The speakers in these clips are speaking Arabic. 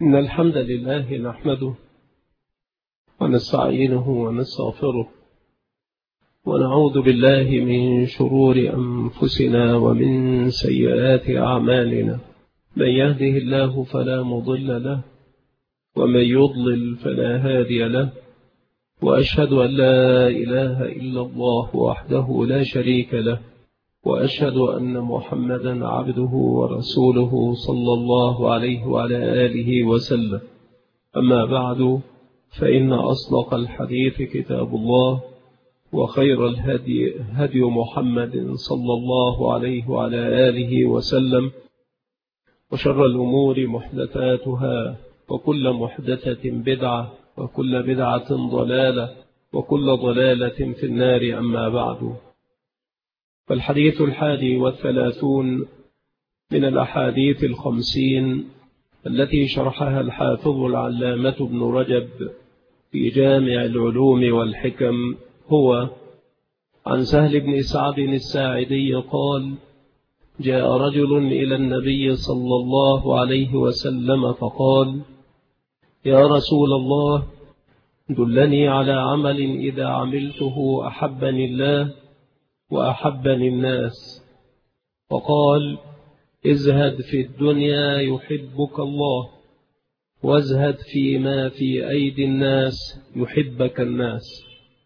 إن الحمد لله نحمده ونستعينه ونستغفره ونعوذ بالله من شرور أنفسنا ومن سيئات أعمالنا. من يهده الله فلا مضل له ومن يضلل فلا هادي له، وأشهد أن لا إله إلا الله وحده لا شريك له، وأشهد أن محمدا عبده ورسوله صلى الله عليه وعلى آله وسلم. أما بعد، فإن أصدق الحديث كتاب الله، وخير الهدي هدي محمد صلى الله عليه وعلى آله وسلم، وشر الأمور محدثاتها، وكل محدثة بدعة، وكل بدعة ضلالة، وكل ضلالة في النار. أما بعد، فالحديث 31 من الأحاديث 50 التي شرحها الحافظ العلامة ابن رجب في جامع العلوم والحكم هو عن سهل بن سعد الساعدي قال: جاء رجل إلى النبي صلى الله عليه وسلم فقال: يا رسول الله، دلني على عمل إذا عملته أحبني الله وأحبني الناس. وقال: ازهد في الدنيا يحبك الله، وازهد فيما في أيدي الناس يحبك الناس.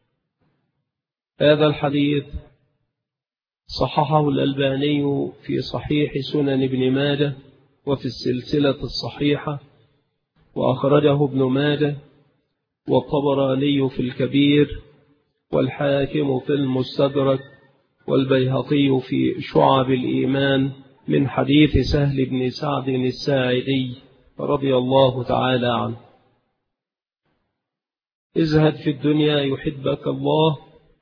هذا الحديث صححه الألباني في صحيح سنن ابن ماجه وفي السلسلة الصحيحة، وأخرجه ابن ماجه والطبراني في الكبير، والحاكم في المستدرك، والبيهقي في شعب الإيمان من حديث سهل بن سعد الساعدي رضي الله تعالى عنه. ازهد في الدنيا يحبك الله.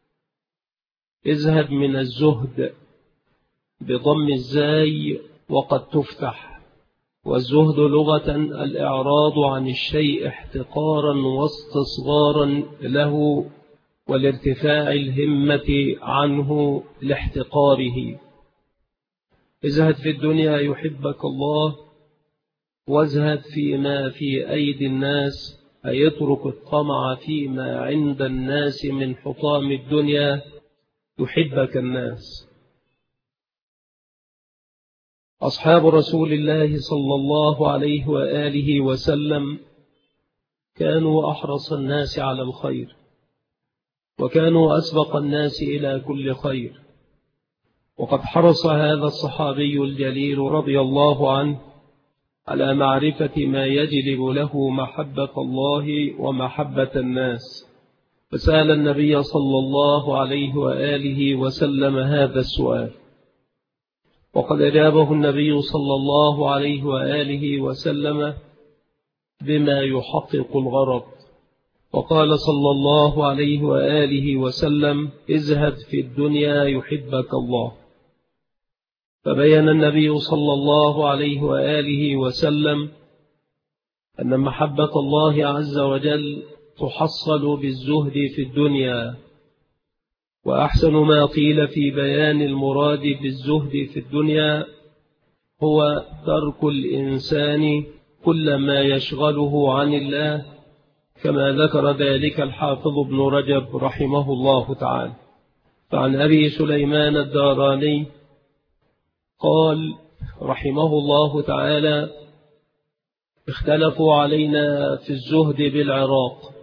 ازهد من الزهد بضم الزاي وقد تفتح، والزهد لغة الإعراض عن الشيء احتقارا واستصغارا له، والارتفاع الهمة عنه لاحتقاره. ازهد في الدنيا يحبك الله، وازهد فيما في أيدي الناس، أي اترك الطمع فيما عند الناس من حطام الدنيا يحبك الناس. أصحاب رسول الله صلى الله عليه وآله وسلم كانوا أحرص الناس على الخير، وكانوا أسبق الناس إلى كل خير. وقد حرص هذا الصحابي الجليل رضي الله عنه على معرفة ما يجلب له محبة الله ومحبة الناس، فسأل النبي صلى الله عليه وآله وسلم هذا السؤال، وقد أجابه النبي صلى الله عليه وآله وسلم بما يحقق الغرض. وقال صلى الله عليه وآله وسلم: ازهد في الدنيا يحبك الله. فبين النبي صلى الله عليه وآله وسلم أن محبة الله عز وجل تحصل بالزهد في الدنيا. وأحسن ما قيل في بيان المراد بالزهد في الدنيا هو ترك الإنسان كل ما يشغله عن الله، كما ذكر ذلك الحافظ ابن رجب رحمه الله تعالى. فعن أبي سليمان الداراني قال رحمه الله تعالى: اختلفوا علينا في الزهد بالعراق،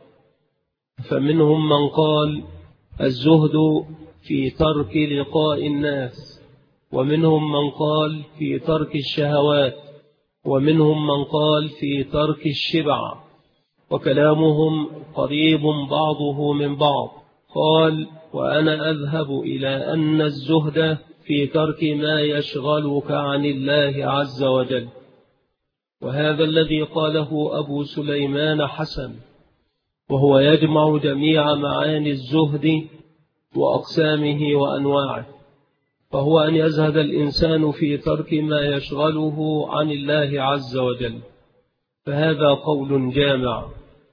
فمنهم من قال الزهد في ترك لقاء الناس، ومنهم من قال في ترك الشهوات، ومنهم من قال في ترك الشبع، وكلامهم قريب بعضه من بعض. قال: وأنا أذهب إلى أن الزهد في ترك ما يشغلك عن الله عز وجل. وهذا الذي قاله أبو سليمان حسن، وهو يجمع جميع معاني الزهد وأقسامه وأنواعه، فهو أن يزهد الإنسان في ترك ما يشغله عن الله عز وجل، فهذا قول جامع.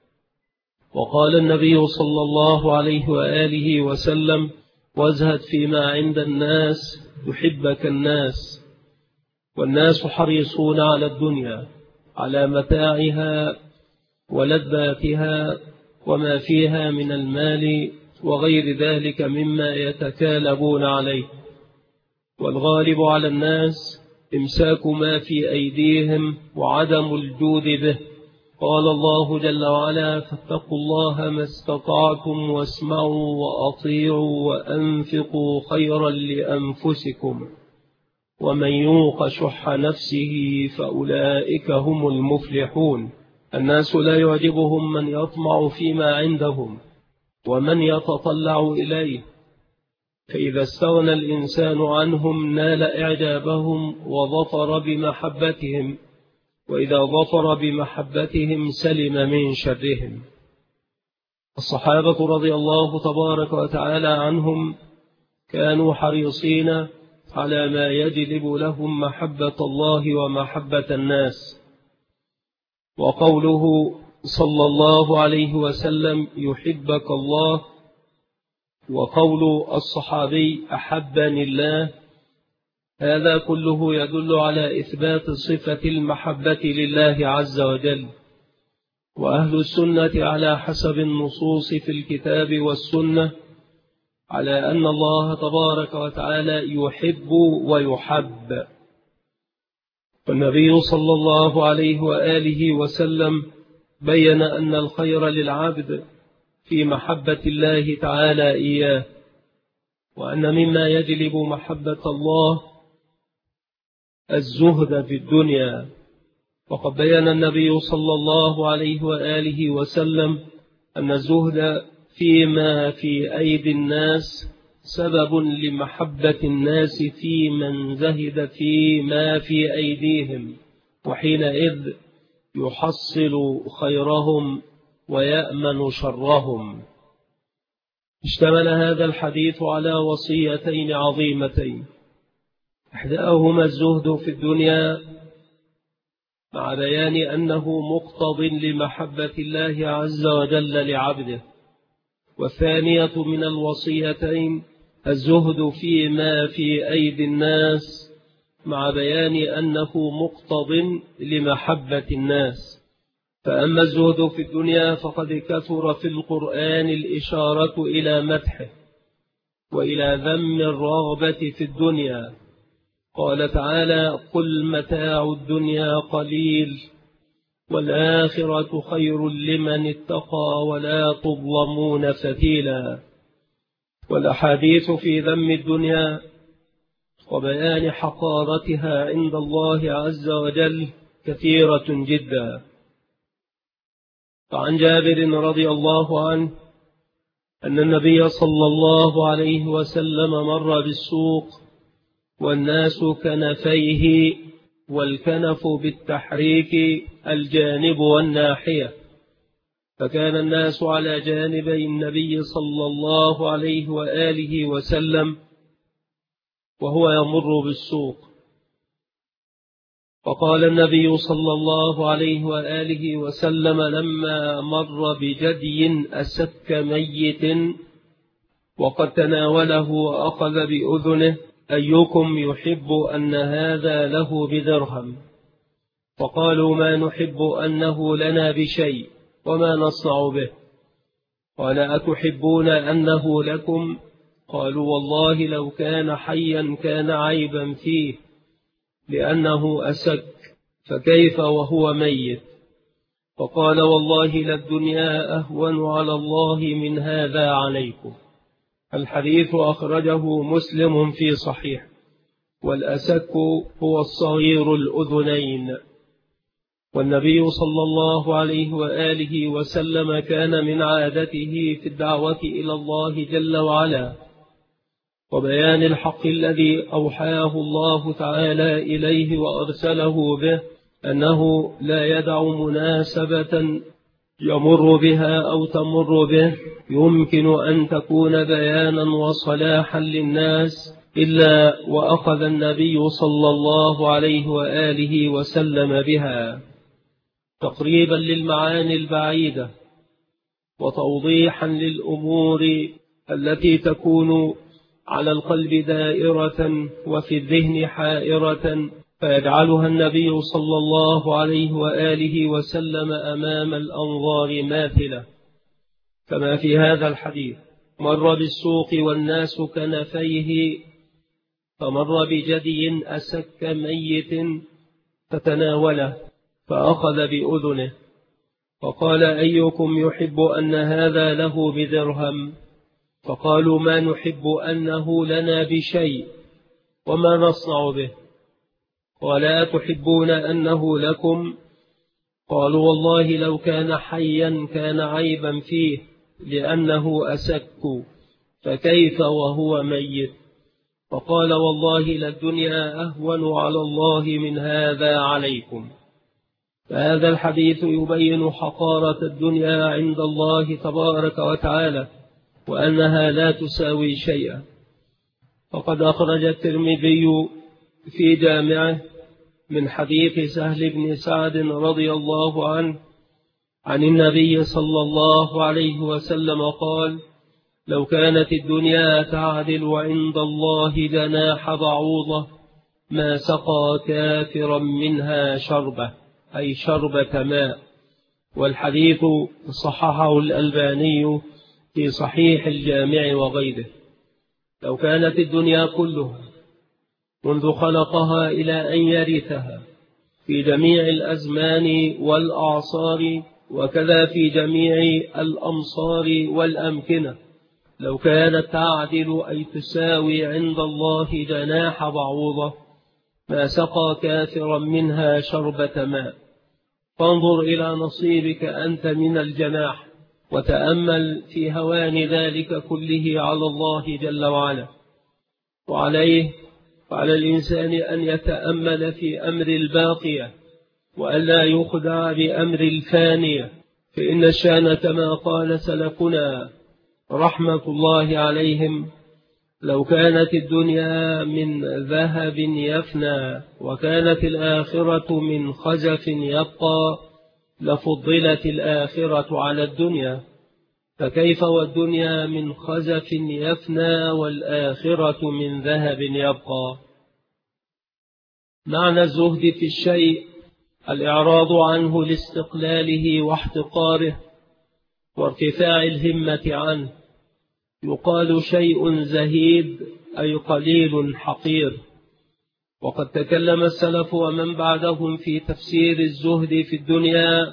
وقال النبي صلى الله عليه وآله وسلم: وازهد فيما عند الناس يحبك الناس. والناس حريصون على الدنيا، على متاعها ولذاتها وما فيها من المال وغير ذلك مما يتكالبون عليه. والغالب على الناس إمساك ما في أيديهم وعدم الجود به. قال الله جل وعلا: فاتقوا الله ما استطعتم واسمعوا وأطيعوا وأنفقوا خيرا لأنفسكم ومن يوق شح نفسه فأولئك هم المفلحون. الناس لا يعجبهم من يطمع فيما عندهم ومن يتطلع إليه، فإذا استغنى الإنسان عنهم نال إعجابهم وظفر بمحبتهم، وإذا ظفر بمحبتهم سلم من شرهم. الصحابة رضي الله تبارك وتعالى عنهم كانوا حريصين على ما يجلب لهم محبة الله ومحبة الناس. وقوله صلى الله عليه وسلم: يحبك الله، وقول الصحابي: أحبني الله، هذا كله يدل على إثبات صفة المحبة لله عز وجل. وأهل السنة على حسب النصوص في الكتاب والسنة على أن الله تبارك وتعالى يحب ويحب. والنبي صلى الله عليه وآله وسلم بين أن الخير للعبد في محبة الله تعالى إياه، وأن مما يجلب محبة الله الزهد في الدنيا. وقد بين النبي صلى الله عليه وآله وسلم أن الزهد فيما في أيدي الناس سبب لمحبة الناس في من زهد فيما في أيديهم، وحينئذ يحصل خيرهم ويأمن شرهم. اشتمل هذا الحديث على وصيتين عظيمتين، إحداهما الزهد في الدنيا مع بيان أنه مقتض لمحبة الله عز وجل لعبده، والثانية من الوصيتين الزهد فيما في أيدي الناس مع بيان أنه مقتض لمحبة الناس. فأما الزهد في الدنيا فقد كثر في القرآن الإشارة إلى مدحه وإلى ذم الرغبة في الدنيا. قال تعالى: قل متاع الدنيا قليل والآخرة خير لمن اتقى ولا تظلمون فتيلا. والأحاديث في ذم الدنيا وبيان حقارتها عند الله عز وجل كثيرة جدا. فعن جابر رضي الله عنه أن النبي صلى الله عليه وسلم مر بالسوق والناس كنفيه، والكنف بالتحريك الجانب والناحية، فكان الناس على جانبي النبي صلى الله عليه وآله وسلم وهو يمر بالسوق. فقال النبي صلى الله عليه وآله وسلم لما مر بجدي أسك ميت وقد تناوله وأخذ بأذنه: أيكم يحب أن هذا له بدرهم؟ فقالوا: ما نحب أنه لنا بشيء وما نصنع به. قال: أتحبون أنه لكم؟ قالوا: والله لو كان حيا كان عيبا فيه لأنه أسك، فكيف وهو ميت؟ فقال: والله للدنيا أهون على الله من هذا عليكم. الحديث أخرجه مسلم في صحيح. والأسك هو الصغير الأذنين. والنبي صلى الله عليه وآله وسلم كان من عادته في الدعوة إلى الله جل وعلا وبيان الحق الذي أوحاه الله تعالى إليه وأرسله به أنه لا يدع مناسبة يمر بها أو تمر به يمكن أن تكون بيانا وصلاحا للناس إلا وأخذ النبي صلى الله عليه وآله وسلم بها تقريبا للمعاني البعيدة وتوضيحا للأمور التي تكون على القلب دائرة وفي الذهن حائرة فيجعلها النبي صلى الله عليه وآله وسلم أمام الأنظار ماثلة، كما في هذا الحديث: مر بالسوق والناس كنفيه، فمر بجدي أسك ميت فتناوله فأخذ بأذنه، فقال: أيكم يحب أن هذا له بدرهم؟ فقالوا: ما نحب أنه لنا بشيء، وما نصنع به؟ قال: أتحبون أنه لكم؟ قالوا: والله لو كان حيا كان عيبا فيه، لأنه أسك، فكيف وهو ميت؟ فقال: والله للدنيا أهون على الله من هذا عليكم. فهذا الحديث يبين حقارة الدنيا عند الله تبارك وتعالى، وأنها لا تساوي شيئا. فقد أخرج الترمذي في جامعه من حديث سهل بن سعد رضي الله عنه عن النبي صلى الله عليه وسلم قال: لو كانت الدنيا تعدل عند الله جناح بعوضة ما سقى كافرا منها شربة، أي شربة ماء. والحديث صححه الألباني في صحيح الجامع وغيره. لو كانت الدنيا كلها منذ خلقها إلى أن يرثها في جميع الأزمان والأعصار، وكذا في جميع الأمصار والأمكنة، لو كانت تعدل أي تساوي عند الله جناح بعوضة ما سقى كافرا منها شربة ماء. فانظر إلى نصيبك أنت من الجناح، وتأمل في هوان ذلك كله على الله جل وعلا. وعليه وعلى الإنسان أن يتأمل في أمر الباقية، وألا يخدع بأمر الفانية، فإن الشأن كما قال سلفنا رحمة الله عليهم: لو كانت الدنيا من ذهب يفنى وكانت الآخرة من خزف يبقى لفضلت الآخرة على الدنيا، فكيف والدنيا من خزف يفنى والآخرة من ذهب يبقى؟ معنى الزهد في الشيء الإعراض عنه لاستقلاله واحتقاره وارتفاع الهمة عنه. يقال شيء زهيد أي قليل حقير. وقد تكلم السلف ومن بعدهم في تفسير الزهد في الدنيا،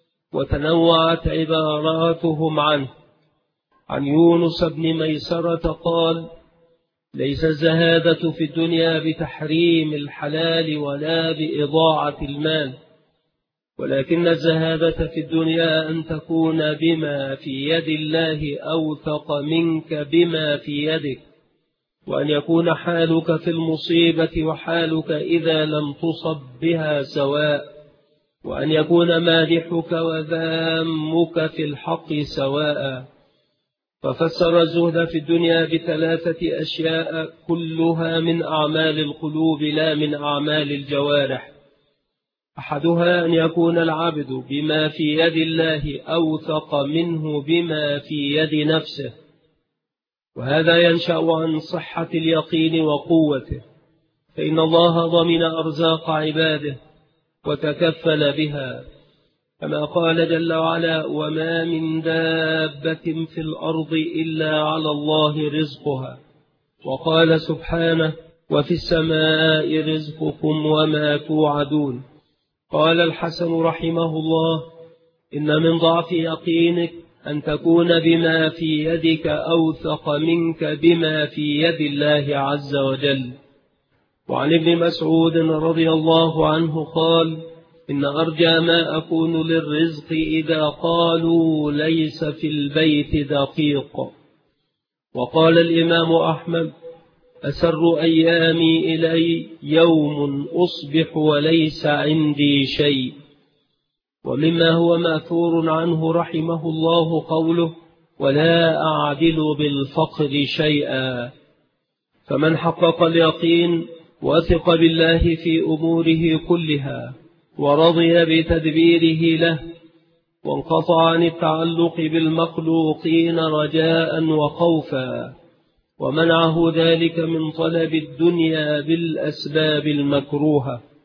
وتنوعت عباراتهم عنه. عن يونس بن ميسرة قال: ليس الزهادة في الدنيا بتحريم الحلال ولا بإضاعة المال، ولكن الزهادة في الدنيا أن تكون بما في يد الله أوثق منك بما في يدك، وأن يكون حالك في المصيبة وحالك إذا لم تصب بها سواء، وأن يكون مادحك وذامك في الحق سواء. ففسر الزهد في الدنيا بثلاثة أشياء كلها من أعمال القلوب لا من أعمال الجوارح. أحدها أن يكون العبد بما في يد الله أوثق منه بما في يد نفسه، وهذا ينشأ عن صحة اليقين وقوته، فإن الله ضمن أرزاق عباده وتكفل بها، كما قال جل وعلا: وما من دابة في الأرض إلا على الله رزقها. وقال سبحانه: وفي السماء رزقكم وما توعدون. قال الحسن رحمه الله: إن من ضعف يقينك أن تكون بما في يدك أوثق منك بما في يد الله عز وجل. وعن ابن مسعود رضي الله عنه قال: إن أرجى ما أكون للرزق إذا قالوا ليس في البيت دقيق. وقال الإمام أحمد: أسر أيامي إلي يوم أصبح وليس عندي شيء. ومما هو مأثور عنه رحمه الله قوله: ولا أعدل بالفقر شيئا. فمن حقق اليقين وثق بالله في أموره كلها ورضي بتدبيره له، وانقطع عن التعلق بالمخلوقين رجاء وخوفا، ومنعه ذلك من طلب الدنيا بالأسباب المكروهة،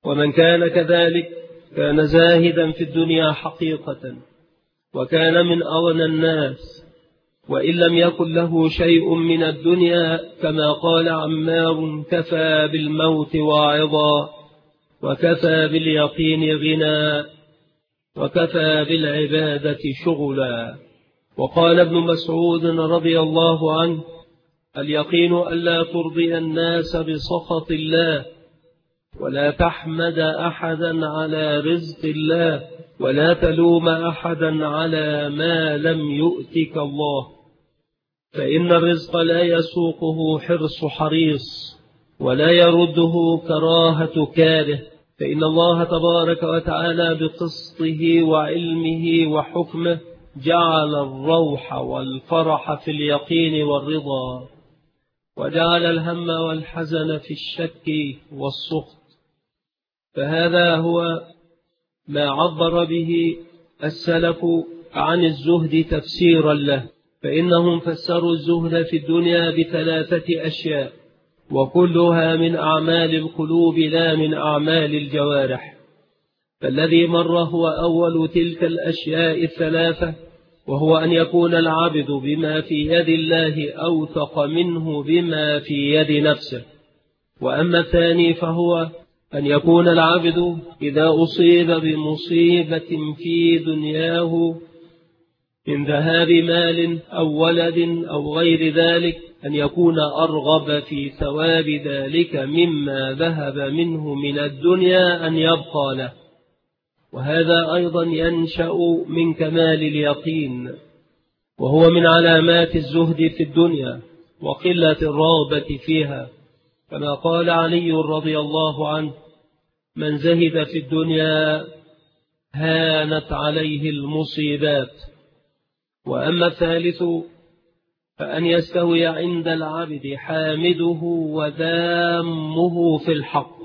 ومن كان كذلك كان زاهدا في الدنيا حقيقة، وكان من أغنى الناس، وإن لم يكن له شيء من الدنيا، كما قال عمار: كفى بالموت واعظا، وكفى باليقين غنى، وكفى بالعبادة شغلا. وقال ابن مسعود رضي الله عنه: اليقين ألا ترضي الناس بسخط الله، ولا تحمد أحدا على رزق الله، ولا تلوم أحدا على ما لم يؤتك الله، فإن الرزق لا يسوقه حرص حريص، ولا يرده كراهة كاره، فإن الله تبارك وتعالى بقسطه وعلمه وحكمه جعل الروح والفرح في اليقين والرضا، وجعل الهم والحزن في الشك والسخط. فهذا هو ما عبر به السلف عن الزهد تفسيرا له، فإنهم فسروا الزهد في الدنيا بثلاثة أشياء، وكلها من أعمال القلوب لا من أعمال الجوارح. فالذي مر هو أول تلك الأشياء الثلاثة، وهو أن يكون العبد بما في يد الله أوثق منه بما في يد نفسه. وأما الثاني فهو أن يكون العبد إذا أصيب بمصيبة في دنياه من ذهاب مال أو ولد أو غير ذلك، أن يكون أرغب في ثواب ذلك مما ذهب منه من الدنيا أن يبقى له. وهذا أيضا ينشأ من كمال اليقين، وهو من علامات الزهد في الدنيا وقلة الرغبة فيها، كما قال علي رضي الله عنه: من زهد في الدنيا هانت عليه المصيبات. وأما الثالث فأن يستوي عند العبد حامده وذامه في الحق،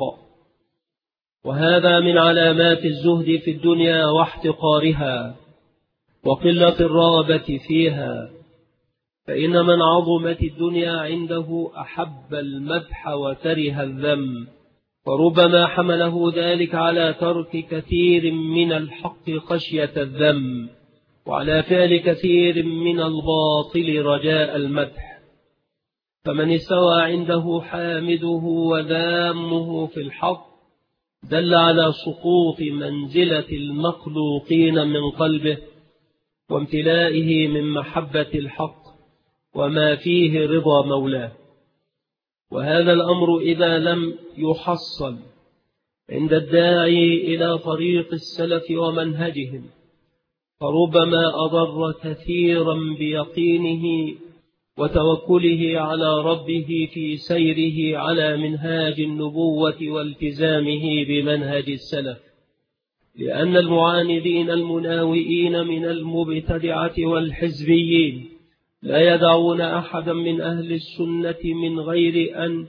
وهذا من علامات الزهد في الدنيا واحتقارها وقلة الرغبة فيها، فإن من عظمت الدنيا عنده أحب المدح وكره الذم، وربما حمله ذلك على ترك كثير من الحق خشية الذم، وعلى فعل كثير من الباطل رجاء المدح. فمن استوى عنده حامده وذامه في الحق دل على سقوط منزلة المخلوقين من قلبه وامتلائه من محبة الحق وما فيه رضا مولاه. وهذا الأمر إذا لم يحصل عند الداعي إلى طريق السلف ومنهجهم فربما أضر كثيرا بيقينه وتوكله على ربه في سيره على منهاج النبوة والتزامه بمنهج السلف، لأن المعاندين المناوئين من المبتدعة والحزبيين لا يدعون أحدا من أهل السنة من غير أن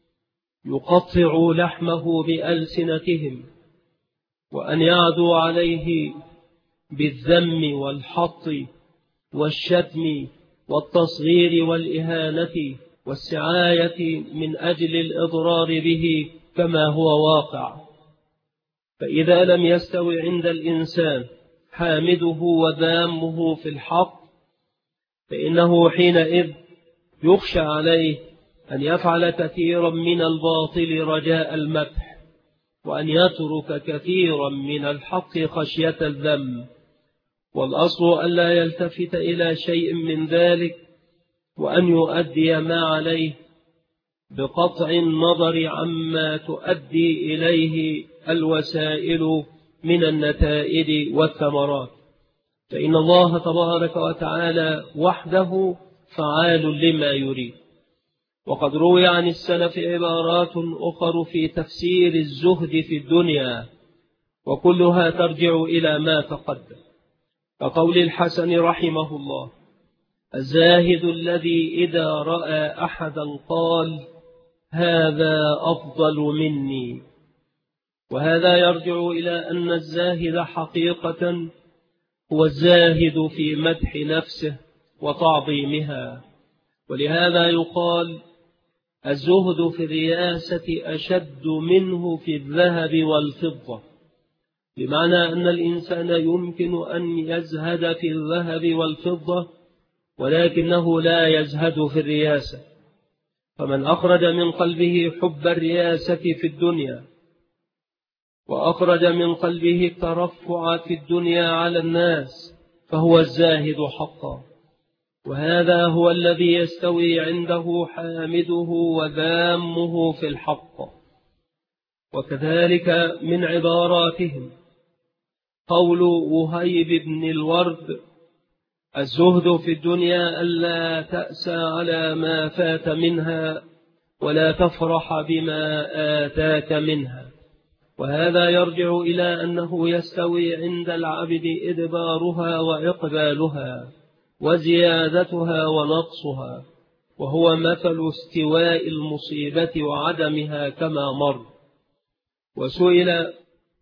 يقطعوا لحمه بألسنتهم وأن يعدوا عليه بالذم والحط والشتم والتصغير والإهانة والسعاية من أجل الإضرار به كما هو واقع. فإذا لم يستوي عند الإنسان حامده وذامه في الحق فإنه حينئذ يخشى عليه أن يفعل كثيرا من الباطل رجاء المدح، وأن يترك كثيرا من الحق خشية الذم. والأصل ألا يلتفت إلى شيء من ذلك، وأن يؤدي ما عليه بقطع النظر عما تؤدي إليه الوسائل من النتائج والثمرات، فإن الله تبارك وتعالى وحده فعال لما يريد. وقد روي عن السلف عبارات أخر في تفسير الزهد في الدنيا، وكلها ترجع إلى ما تقدم، كقول الحسن رحمه الله: الزاهد الذي إذا رأى أحدا قال هذا أفضل مني. وهذا يرجع إلى أن الزاهد حقيقة هو الزاهد في مدح نفسه وتعظيمها. ولهذا يقال الزهد في الرياسة أشد منه في الذهب والفضة، بمعنى أن الإنسان يمكن أن يزهد في الذهب والفضة ولكنه لا يزهد في الرياسة. فمن أخرج من قلبه حب الرياسة في الدنيا وأخرج من قلبه الترفع في الدنيا على الناس فهو الزاهد حقا، وهذا هو الذي يستوي عنده حامده وذامه في الحق. وكذلك من عباراتهم قول وهيب بن الورد: الزهد في الدنيا ألا تأسى على ما فات منها ولا تفرح بما آتاك منها. وهذا يرجع إلى أنه يستوي عند العبد إدبارها وإقبالها وزيادتها ونقصها، وهو مثل استواء المصيبة وعدمها كما مر. وسئل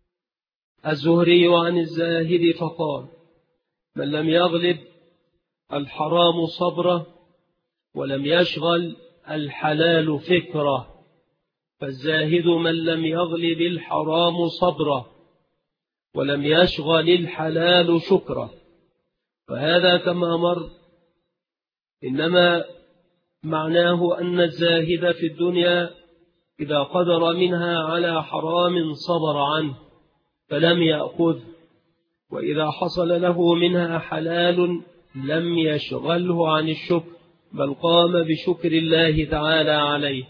الزهري عن الزاهد فقال: من لم يغلب الحرام صبره ولم يشغل الحلال فكره. فالزاهد من لم يغلب الحرام صبره ولم يشغل الحلال شكره. وهذا كما مر إنما معناه أن الزاهد في الدنيا إذا قدر منها على حرام صبر عنه فلم يأخذ، وإذا حصل له منها حلال لم يشغله عن الشكر بل قام بشكر الله تعالى عليه.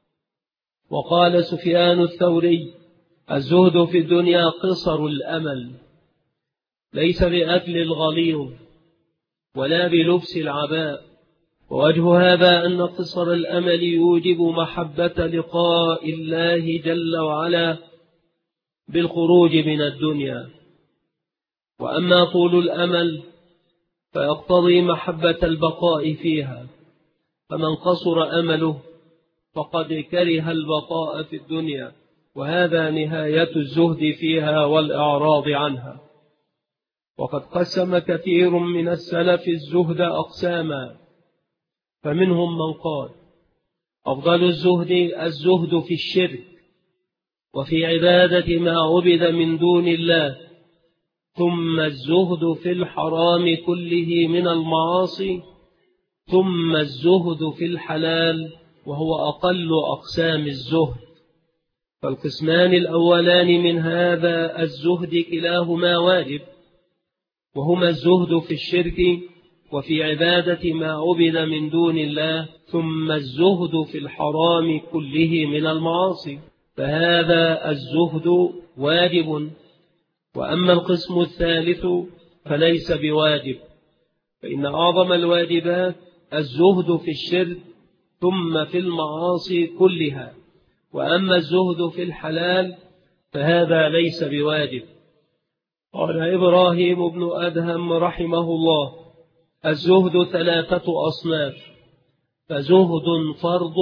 وقال سفيان الثوري: الزهد في الدنيا قصر الأمل، ليس بأكل الغليظ ولا بلبس العباء. ووجه هذا أن قصر الأمل يوجب محبة لقاء الله جل وعلا بالخروج من الدنيا، وأما طول الأمل فيقتضي محبة البقاء فيها، فمن قصر أمله فقد كره البقاء في الدنيا، وهذا نهاية الزهد فيها والإعراض عنها. وقد قسم كثير من السلف الزهد أقساما، فمنهم من قال: أفضل الزهد في الشرك وفي عبادة ما عبد من دون الله، ثم الزهد في الحرام كله من المعاصي، ثم الزهد في الحلال وهو أقل أقسام الزهد. فالقسمان الأولان من هذا الزهد كلاهما واجب، وهما الزهد في الشرك وفي عبادة ما عبد من دون الله، ثم الزهد في الحرام كله من المعاصي، فهذا الزهد واجب. وأما القسم الثالث فليس بواجب، فإن أعظم الواجبات الزهد في الشرك ثم في المعاصي كلها، وأما الزهد في الحلال فهذا ليس بواجب. قال إبراهيم بن أدهم رحمه الله: الزهد 3 أصناف، فزهد فرض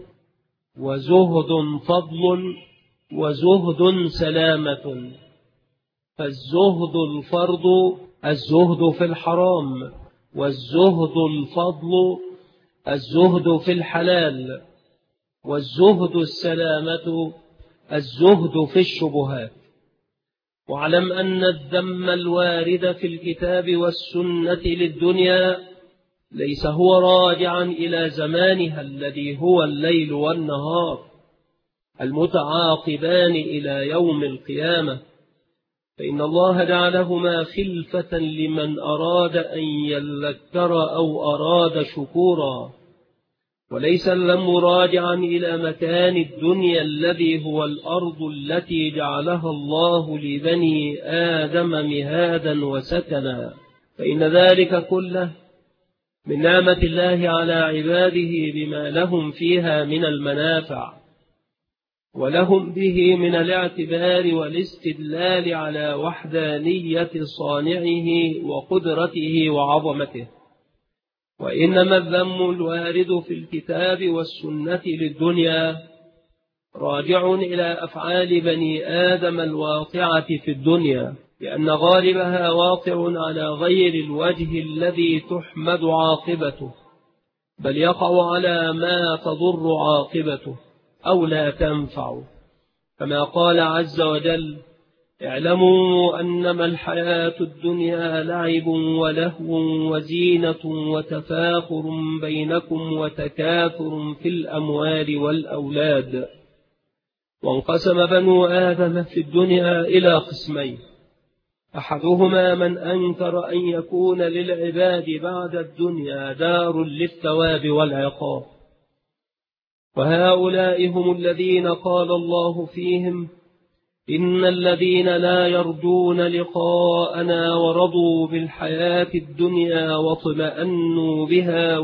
وزهد فضل وزهد سلامة. فالزهد الفرض الزهد في الحرام، والزهد الفضل الزهد في الحلال، والزهد السلامة الزهد في الشبهات. واعلم أن الذم الوارد في الكتاب والسنة للدنيا ليس هو راجعا إلى زمانها الذي هو الليل والنهار المتعاقبان إلى يوم القيامة، فإن الله جعلهما خلفة لمن أراد أن يذكر أو أراد شكورا، وليس الذم راجعا إلى مكان الدنيا الذي هو الأرض التي جعلها الله لبني آدم مهادا وسكنا، فإن ذلك كله من نعمة الله على عباده بما لهم فيها من المنافع، ولهم به من الاعتبار والاستدلال على وحدانية صانعه وقدرته وعظمته. وإنما الذم الوارد في الكتاب والسنة للدنيا راجع إلى أفعال بني آدم الواقعة في الدنيا، لأن غالبها واقع على غير الوجه الذي تحمد عاقبته، بل يقع على ما تضر عاقبته أو لا تنفع، كما قال عز وجل: اعلموا أنما الحياة الدنيا لعب ولهو وزينة وتفاخر بينكم وتكاثر في الأموال والأولاد. وانقسم بنو آدم في الدنيا إلى قسمين: أحدهما من أنكر أن يكون للعباد بعد الدنيا دار للثواب والعقاب، وهؤلاء هم الذين قال الله فيهم: إن الذين لا يرجون لقاءنا ورضوا بالحياة الدنيا واطمأنوا بها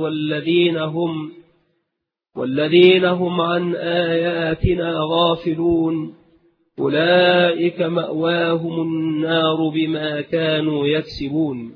والذين هم عن آياتنا غافلون أولئك مأواهم النار بما كانوا يكسبون.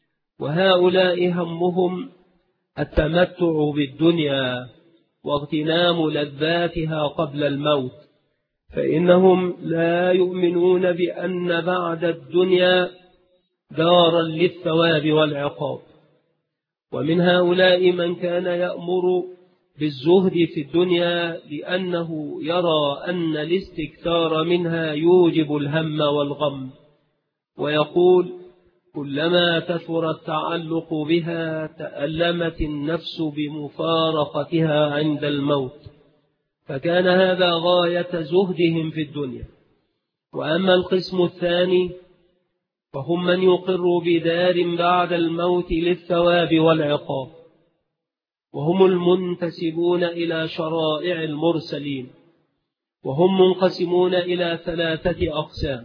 وهؤلاء همهم التمتع بالدنيا واغتنام لذاتها قبل الموت، فإنهم لا يؤمنون بأن بعد الدنيا دارا للثواب والعقاب. ومن هؤلاء من كان يأمر بالزهد في الدنيا لأنه يرى أن الاستكثار منها يوجب الهم والغم، ويقول: كلما كثر التعلق بها تألمت النفس بمفارقتها عند الموت، فكان هذا غاية زهدهم في الدنيا. وأما القسم الثاني فهم من يقر بدار بعد الموت للثواب والعقاب، وهم المنتسبون إلى شرائع المرسلين، وهم منقسمون إلى 3 أقسام: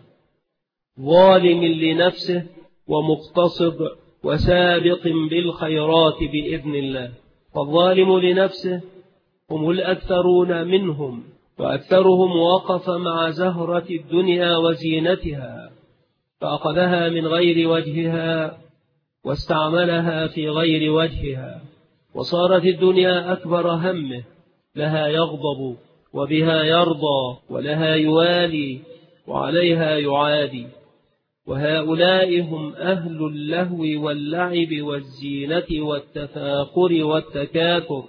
ظالم لنفسه ومقتصد وسابق بالخيرات بإذن الله. فالظالم لنفسه هم الأكثرون منهم، وأكثرهم وقف مع زهرة الدنيا وزينتها فأخذها من غير وجهها واستعملها في غير وجهها، وصارت الدنيا أكبر همه، لها يغضب وبها يرضى ولها يوالي وعليها يعادي. وهؤلاء هم أهل اللهو واللعب والزينة والتفاخر والتكاثر،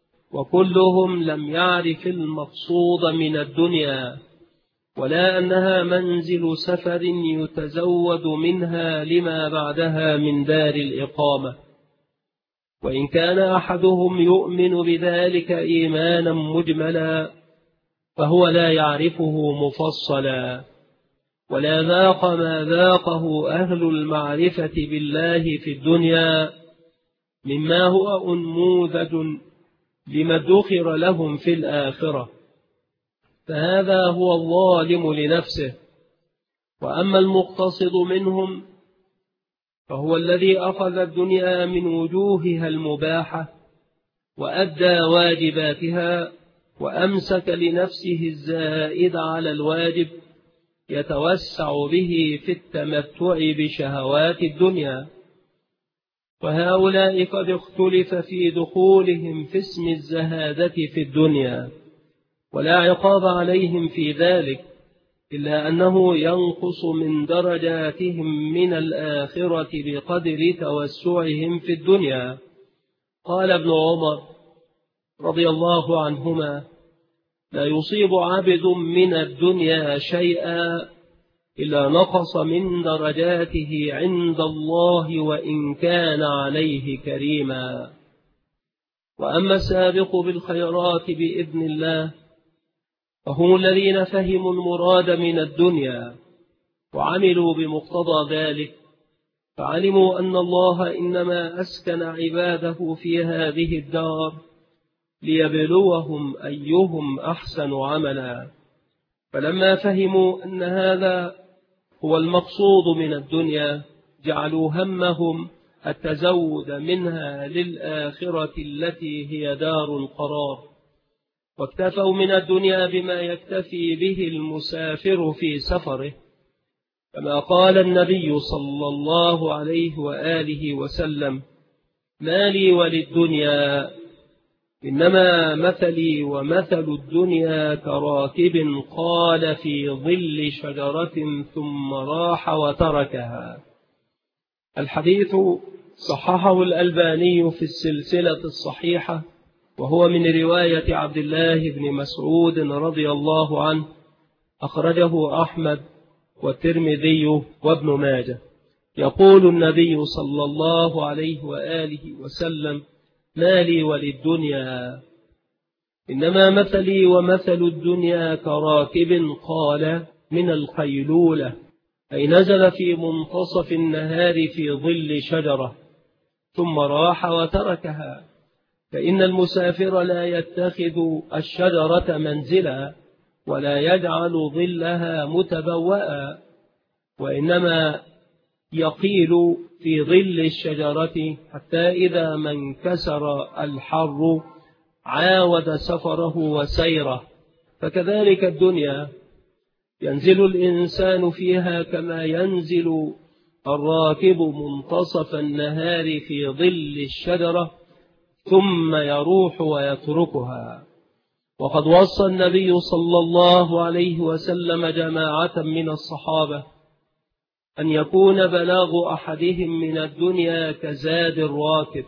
وكلهم لم يعرف المقصود من الدنيا، ولا أنها منزل سفر يتزود منها لما بعدها من دار الإقامة. وإن كان أحدهم يؤمن بذلك إيمانا مجملا فهو لا يعرفه مفصلا، ولا ذاق ما ذاقه أهل المعرفة بالله في الدنيا مما هو أنموذج لما ادخر لهم في الآخرة، فهذا هو الظالم لنفسه. وأما المقتصد منهم فهو الذي أخذ الدنيا من وجوهها المباحة وأدى واجباتها وأمسك لنفسه الزائد على الواجب، يتوسع به في التمتع بشهوات الدنيا. وهؤلاء قد اختلف في دخولهم في اسم الزهادة في الدنيا، ولا عقاب عليهم في ذلك، إلا أنه ينقص من درجاتهم من الآخرة بقدر توسعهم في الدنيا. قال ابن عمر رضي الله عنهما: لا يصيب عبد من الدنيا شيئا إلا نقص من درجاته عند الله وإن كان عليه كريما. وأما السابق بالخيرات بإذن الله فهم الذين فهموا المراد من الدنيا وعملوا بمقتضى ذلك، فعلموا أن الله إنما أسكن عباده في هذه الدار ليبلوهم أيهم أحسن عملا. فلما فهموا أن هذا هو المقصود من الدنيا جعلوا همهم التزود منها للآخرة التي هي دار القرار، واكتفوا من الدنيا بما يكتفي به المسافر في سفره، كما قال النبي صلى الله عليه وآله وسلم: ما لي وللدنيا إنما مثلي ومثل الدنيا كراكب قال في ظل شجرة ثم راح وتركها. الحديث صححه الألباني في السلسلة الصحيحة، وهو من رواية عبد الله بن مسعود رضي الله عنه، أخرجه أحمد والترمذي وابن ماجه. يقول النبي صلى الله عليه وآله وسلم: ما لي وللدنيا، إنما مثلي ومثل الدنيا كراكب قال من الخيلولة، أي نزل في منتصف النهار في ظل شجرة ثم راح وتركها، فإن المسافر لا يتخذ الشجرة منزلا ولا يجعل ظلها متبوأ، وإنما يقيل في ظل الشجرة حتى إذا ما انكسر الحر عاود سفره وسيره. فكذلك الدنيا ينزل الإنسان فيها كما ينزل الراكب منتصف النهار في ظل الشجرة ثم يروح ويتركها. وقد وصى النبي صلى الله عليه وسلم جماعة من الصحابة أن يكون بلاغ أحدهم من الدنيا كزاد الراكب،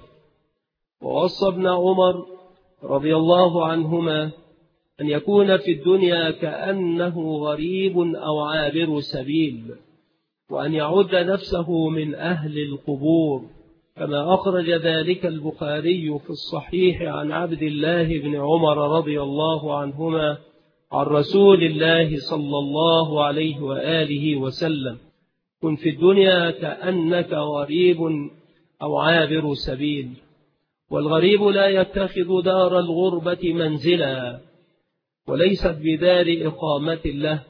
ووصى ابن عمر رضي الله عنهما أن يكون في الدنيا كأنه غريب أو عابر سبيل، وأن يعد نفسه من أهل القبور، كما أخرج ذلك البخاري في الصحيح عن عبد الله بن عمر رضي الله عنهما عن رسول الله صلى الله عليه وآله وسلم: كن في الدنيا كأنك غريب أو عابر سبيل. والغريب لا يتخذ دار الغربة منزلا، وليست بدار إقامة له،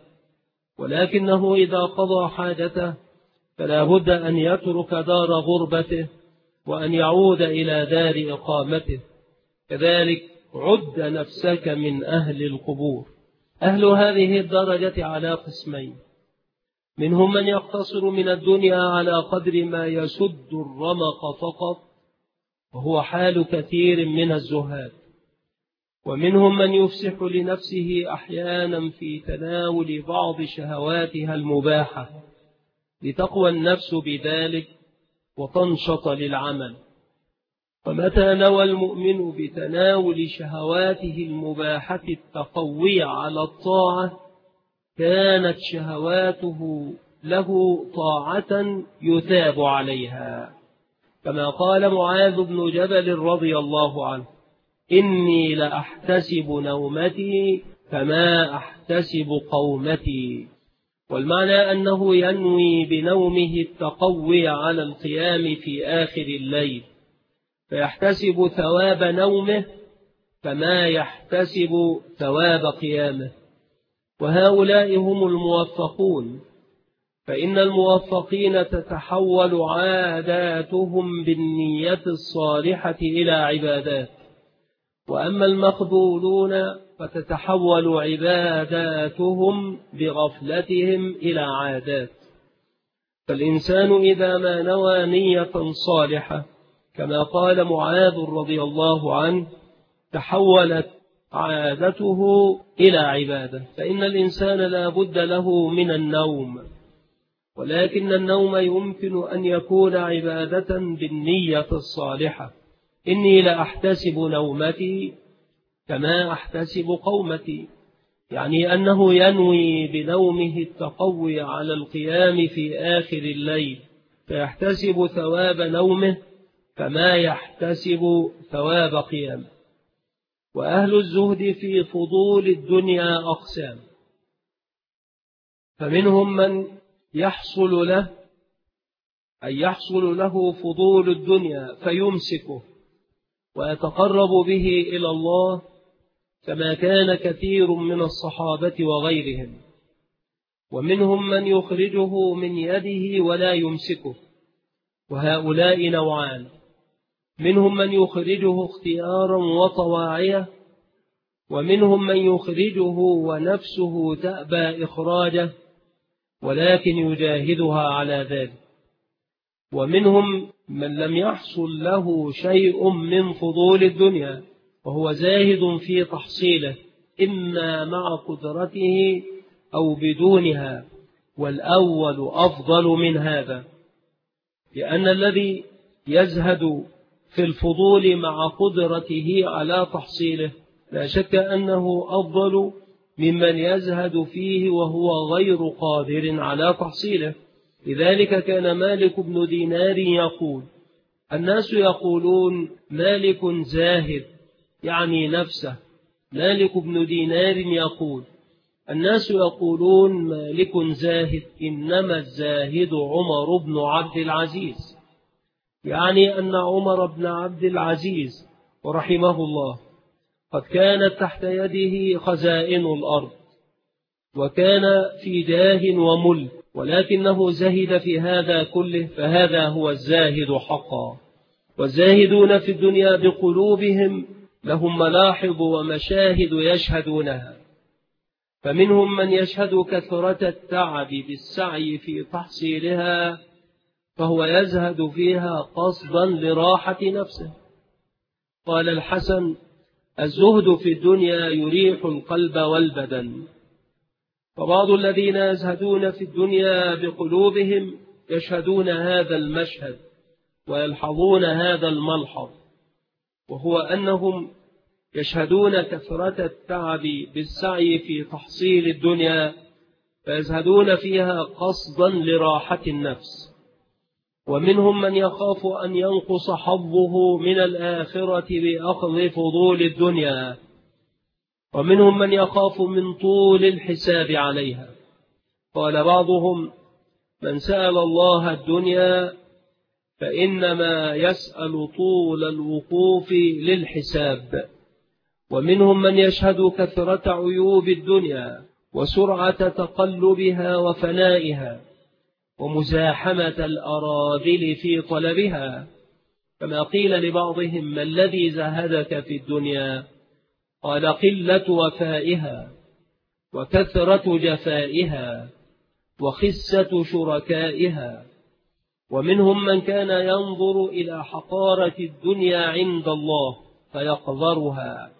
ولكنه إذا قضى حاجته فلا بد أن يترك دار غربته وأن يعود إلى دار إقامته. كذلك عد نفسك من أهل القبور. أهل هذه الدرجة على قسمين: منهم من يقتصر من الدنيا على قدر ما يسد الرمق فقط، وهو حال كثير من الزهاد، ومنهم من يفسح لنفسه أحيانا في تناول بعض شهواتها المباحة لتقوى النفس بذلك وتنشط للعمل. ومتى نوى المؤمن بتناول شهواته المباحة التقوية على الطاعة كانت شهواته له طاعة يثاب عليها، كما قال معاذ بن جبل رضي الله عنه: إني لأحتسب نومتي كما أحتسب قومتي. والمعنى أنه ينوي بنومه التقوي على القيام في آخر الليل، فيحتسب ثواب نومه كما يحتسب ثواب قيامه. وهؤلاء هم الموفقون، فإن الموفقين تتحول عاداتهم بالنية الصالحة إلى عبادات، وأما المخذولون فتتحول عباداتهم بغفلتهم إلى عادات. فالإنسان إذا ما نوى نية صالحة كما قال معاذ رضي الله عنه تحولت عادته إلى عبادة. فإن الإنسان لا بد له من النوم، ولكن النوم يمكن أن يكون عبادة بالنية الصالحة. إني لأحتسب نومتي كما أحتسب قومتي، يعني أنه ينوي بنومه التقوي على القيام في آخر الليل، فيحتسب ثواب نومه كما يحتسب ثواب قيامه. وأهل الزهد في فضول الدنيا أقسام: فمنهم من يحصل له فضول الدنيا فيمسكه ويتقرب به إلى الله، كما كان كثير من الصحابة وغيرهم. ومنهم من يخرجه من يده ولا يمسكه، وهؤلاء نوعان: منهم من يخرجه اختيارا وطواعية، ومنهم من يخرجه ونفسه تأبى إخراجه ولكن يجاهدها على ذلك. ومنهم من لم يحصل له شيء من فضول الدنيا وهو زاهد في تحصيله، إما مع قدرته أو بدونها، والأول أفضل من هذا، لأن الذي يزهد في الفضول مع قدرته على تحصيله لا شك أنه أفضل ممن يزهد فيه وهو غير قادر على تحصيله. لذلك كان مالك بن دينار يقول: الناس يقولون مالك زاهد، يعني نفسه. مالك بن دينار يقول: الناس يقولون مالك زاهد، إنما الزاهد عمر بن عبد العزيز، يعني أن عمر بن عبد العزيز ورحمه الله قد كانت تحت يده خزائن الأرض وكان في جاه وملك، ولكنه زهد في هذا كله، فهذا هو الزاهد حقا. والزاهدون في الدنيا بقلوبهم لهم ملاحظ ومشاهد يشهدونها، فمنهم من يشهد كثرة التعب بالسعي في تحصيلها فهو يزهد فيها قصدا لراحة نفسه. قال الحسن: الزهد في الدنيا يريح القلب والبدن. فبعض الذين يزهدون في الدنيا بقلوبهم يشهدون هذا المشهد ويلحظون هذا الملحظ، وهو أنهم يشهدون كثرة التعب بالسعي في تحصيل الدنيا فيزهدون فيها قصدا لراحة النفس. ومنهم من يخاف أن ينقص حظه من الآخرة بأخذ فضول الدنيا، ومنهم من يخاف من طول الحساب عليها. قال بعضهم: من سأل الله الدنيا فإنما يسأل طول الوقوف للحساب. ومنهم من يشهد كثرة عيوب الدنيا وسرعة تقلبها وفنائها ومزاحمة الأراذل في طلبها، كما قيل لبعضهم: ما الذي زهدك في الدنيا؟ قال: قلة وفائها وكثرة جفائها وخسة شركائها. ومنهم من كان ينظر إلى حقارة الدنيا عند الله فيقذرها.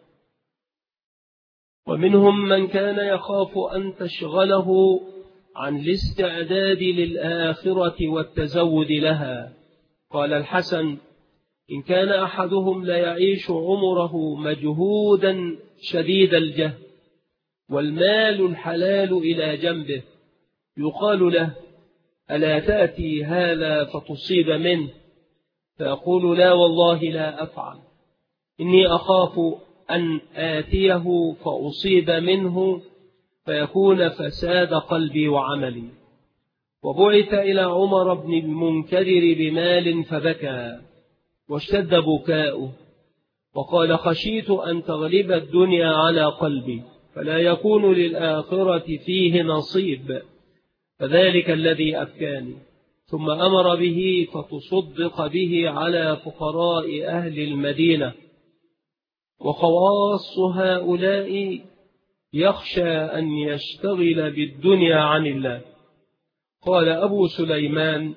ومنهم من كان يخاف أن تشغله عن الاستعداد للآخرة والتزود لها. قال الحسن: إن كان أحدهم ليعيش عمره مجهودا شديد الجهد والمال الحلال إلى جنبه، يقال له: ألا تأتي هذا فتصيب منه؟ فيقول: لا والله لا أفعل، إني أخاف أن آتيه فأصيب منه فيكون فساد قلبي وعملي. وبعث إلى عمر بن المنكدر بمال فبكى واشتد بكاؤه وقال: خشيت أن تغلب الدنيا على قلبي فلا يكون للآخرة فيه نصيب، فذلك الذي أبكاني. ثم أمر به فتصدق به على فقراء أهل المدينة. وخواص هؤلاء يخشى أن يشتغل بالدنيا عن الله. قال أبو سليمان: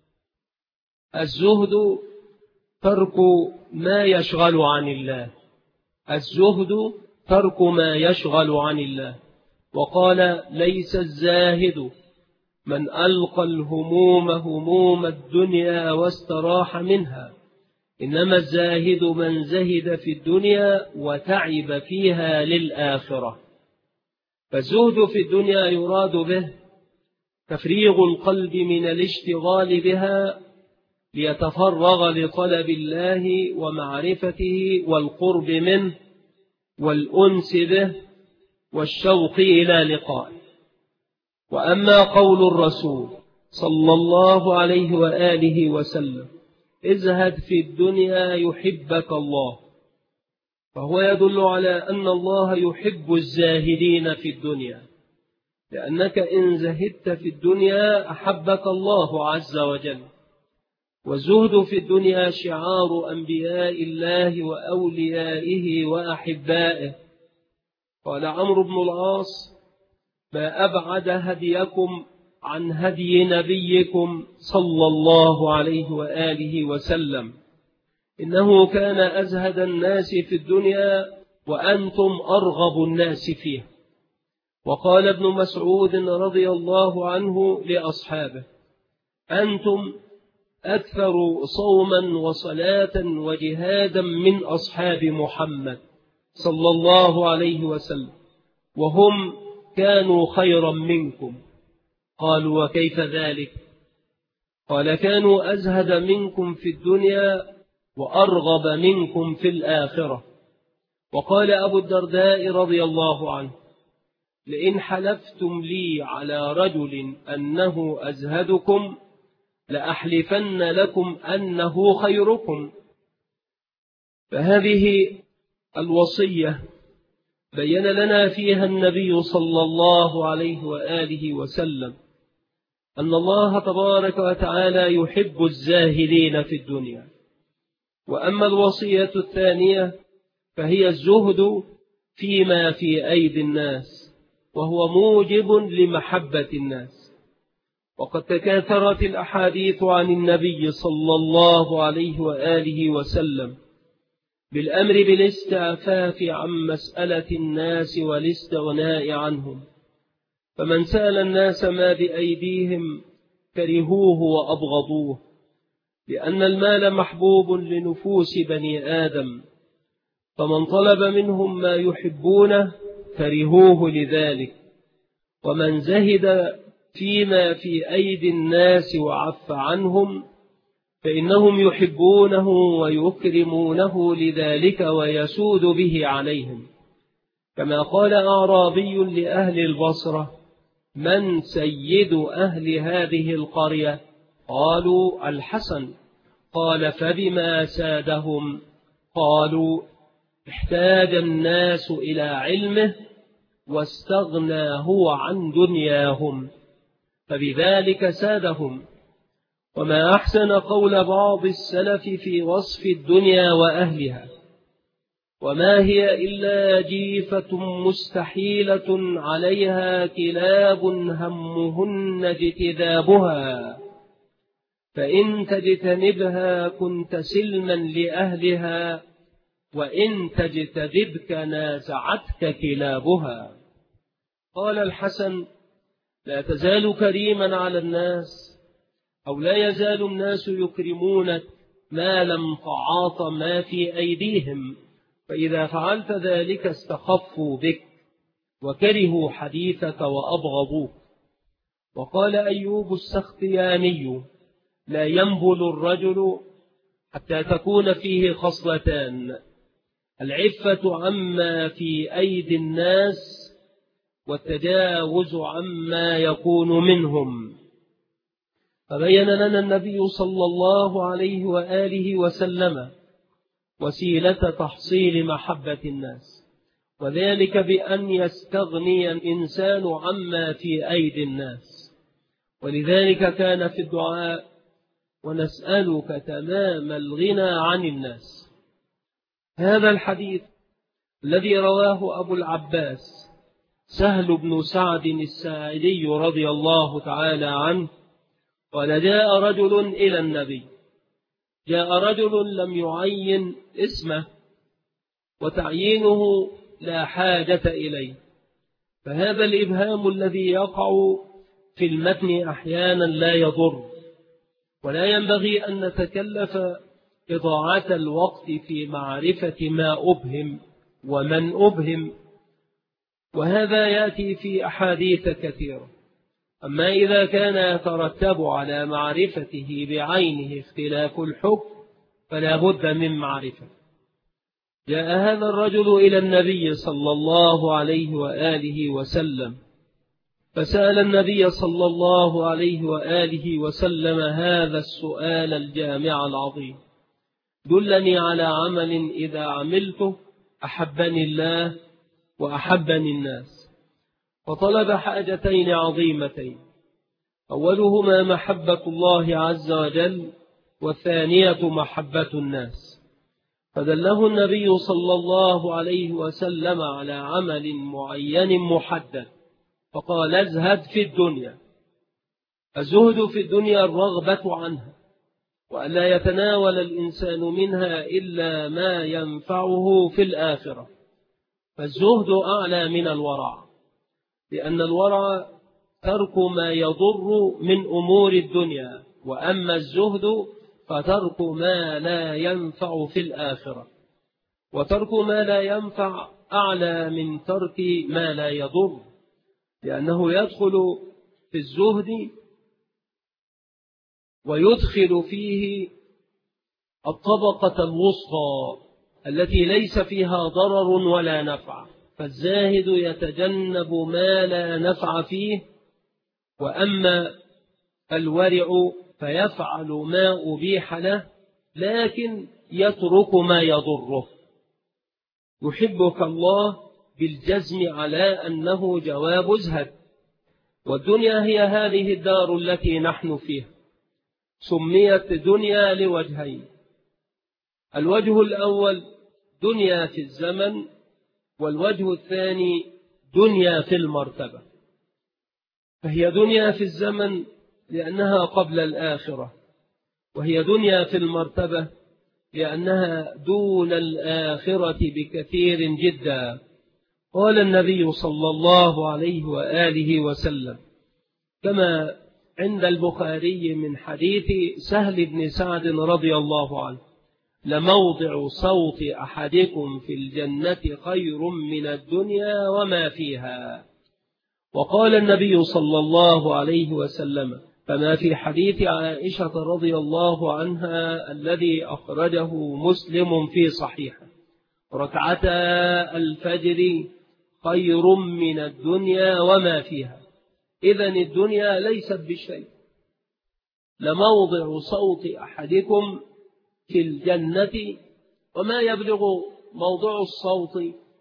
الزهد ترك ما يشغل عن الله، الزهد ترك ما يشغل عن الله. وقال: ليس الزاهد من ألقى الهموم هموم الدنيا واستراح منها، إنما الزاهد من زهد في الدنيا وتعب فيها للآخرة. فالزهد في الدنيا يراد به تفريغ القلب من الاشتغال بها ليتفرغ لطلب الله ومعرفته والقرب منه والأنس به والشوق إلى لقائه. وأما قول الرسول صلى الله عليه وآله وسلم: ازهد في الدنيا يحبك الله، فهو يدل على أن الله يحب الزاهدين في الدنيا، لأنك إن زهدت في الدنيا أحبك الله عز وجل. والزهد في الدنيا شعار أنبياء الله وأوليائه وأحبائه. قال عمرو بن العاص: ما أبعد هديكم عن هدي نبيكم صلى الله عليه وآله وسلم، إنه كان أزهد الناس في الدنيا وأنتم أرغب الناس فيه. وقال ابن مسعود رضي الله عنه لأصحابه: أنتم أكثر صوما وصلاة وجهادا من أصحاب محمد صلى الله عليه وسلم، وهم كانوا خيرا منكم. قالوا: وكيف ذلك؟ قال: كانوا أزهد منكم في الدنيا وأرغب منكم في الآخرة. وقال أبو الدرداء رضي الله عنه: لئن حلفتم لي على رجل أنه أزهدكم لأحلفن لكم أنه خيركم. فهذه الوصية بين لنا فيها النبي صلى الله عليه وآله وسلم أن الله تبارك وتعالى يحب الزاهدين في الدنيا. وأما الوصية الثانية فهي الزهد فيما في أيدي الناس، وهو موجب لمحبة الناس. وقد تكاثرت الأحاديث عن النبي صلى الله عليه وآله وسلم بالأمر بالاستعفاف عن مسألة الناس والاستغناء عنهم، فمن سأل الناس ما بأيديهم كرهوه وأبغضوه، لأن المال محبوب لنفوس بني آدم، فمن طلب منهم ما يحبونه كرهوه لذلك، ومن زهد فيما في أيدي الناس وعف عنهم فإنهم يحبونه ويكرمونه لذلك ويسود به عليهم. كما قال أعرابي لأهل البصرة: من سيد أهل هذه القرية؟ قالوا: الحسن. قال: فبما سادهم؟ قالوا: احتاج الناس إلى علمه واستغنى هو عن دنياهم، فبذلك سادهم. وما أحسن قول بعض السلف في وصف الدنيا وأهلها: وما هي إلا جيفة مستحيلة عليها كلاب همهن اجتذابها، فإن تجتنبها كنت سلما لأهلها، وإن تجتذبك نازعتك كلابها. قال الحسن: لا تزال كريما على الناس، أو لا يزال الناس يكرمونك ما لم تعاط ما في أيديهم، فإذا فعلت ذلك استخفوا بك وكرهوا حديثك وأبغضوك. وقال أيوب السختياني: لا ينبل الرجل حتى تكون فيه خصلتان: العفة عما في أيدي الناس، والتجاوز عما يكون منهم. فبين لنا النبي صلى الله عليه وآله وسلم وسيلة تحصيل محبة الناس، وذلك بأن يستغني الإنسان عما في أيدي الناس. ولذلك كان في الدعاء: ونسألك تمام الغنى عن الناس. هذا الحديث الذي رواه أبو العباس سهل بن سعد الساعدي رضي الله تعالى عنه قال: جاء رجل إلى النبي، جاء رجل لم يعين اسمه، وتعيينه لا حاجة إليه، فهذا الإبهام الذي يقع في المتن أحيانا لا يضر، ولا ينبغي أن نتكلف إضاعة الوقت في معرفة ما أبهم ومن أبهم، وهذا يأتي في أحاديث كثيرة. أما إذا كان يترتب على معرفته بعينه اختلاف الحكم فلا بد من معرفة. جاء هذا الرجل إلى النبي صلى الله عليه وآله وسلم، فسأل النبي صلى الله عليه وآله وسلم هذا السؤال الجامع العظيم: دلني على عمل إذا عملته أحبني الله وأحبني الناس. وطلب حاجتين عظيمتين: أولهما محبة الله عز وجل، والثانية محبة الناس. فدله النبي صلى الله عليه وسلم على عمل معين محدد، فقال: ازهد في الدنيا. الزهد في الدنيا الرغبة عنها، وألا يتناول الإنسان منها إلا ما ينفعه في الآخرة. فالزهد أعلى من الورع، لأن الورع ترك ما يضر من أمور الدنيا، وأما الزهد فترك ما لا ينفع في الآخرة، وترك ما لا ينفع أعلى من ترك ما لا يضر، لأنه يدخل في الزهد ويدخل فيه الطبقة الوسطى التي ليس فيها ضرر ولا نفع. فالزاهد يتجنب ما لا نفع فيه، وأما الورع فيفعل ما أبيح له لكن يترك ما يضره. يحبك الله بالجزم على أنه جواب ازهد. والدنيا هي هذه الدار التي نحن فيها، سميت دنيا لوجهين: الوجه الأول دنيا في الزمن، والوجه الثاني دنيا في المرتبة. فهي دنيا في الزمن لأنها قبل الآخرة، وهي دنيا في المرتبة لأنها دون الآخرة بكثير جدا. قال النبي صلى الله عليه وآله وسلم كما عند البخاري من حديث سهل بن سعد رضي الله عنه: لموضع صوت أحدكم في الجنة خير من الدنيا وما فيها. وقال النبي صلى الله عليه وسلم كما في حديث عائشة رضي الله عنها الذي أخرجه مسلم في صحيحه: ركعتا الفجر خير من الدنيا وما فيها. إذن الدنيا ليست بشيء. لموضع صوت أحدكم في الجنة، وما يبلغ موضع الصوت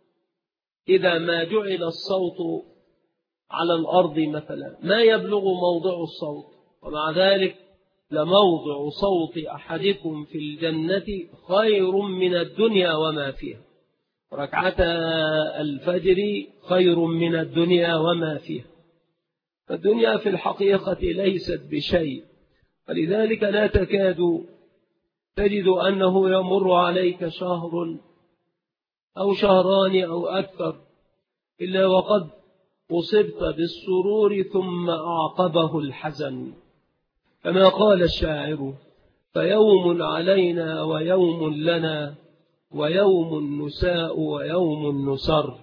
إذا ما جعل الصوت على الأرض مثلا، ما يبلغ موضع الصوت، ومع ذلك لموضع صوت أحدكم في الجنة خير من الدنيا وما فيها. ركعتا الفجر خير من الدنيا وما فيها. فالدنيا في الحقيقة ليست بشيء، ولذلك لا تكاد تجد أنه يمر عليك شهر أو شهران أو أكثر إلا وقد أصبت بالسرور ثم أعقبه الحزن، كما قال الشاعر: فيوم علينا ويوم لنا ويوم نساء ويوم نسر.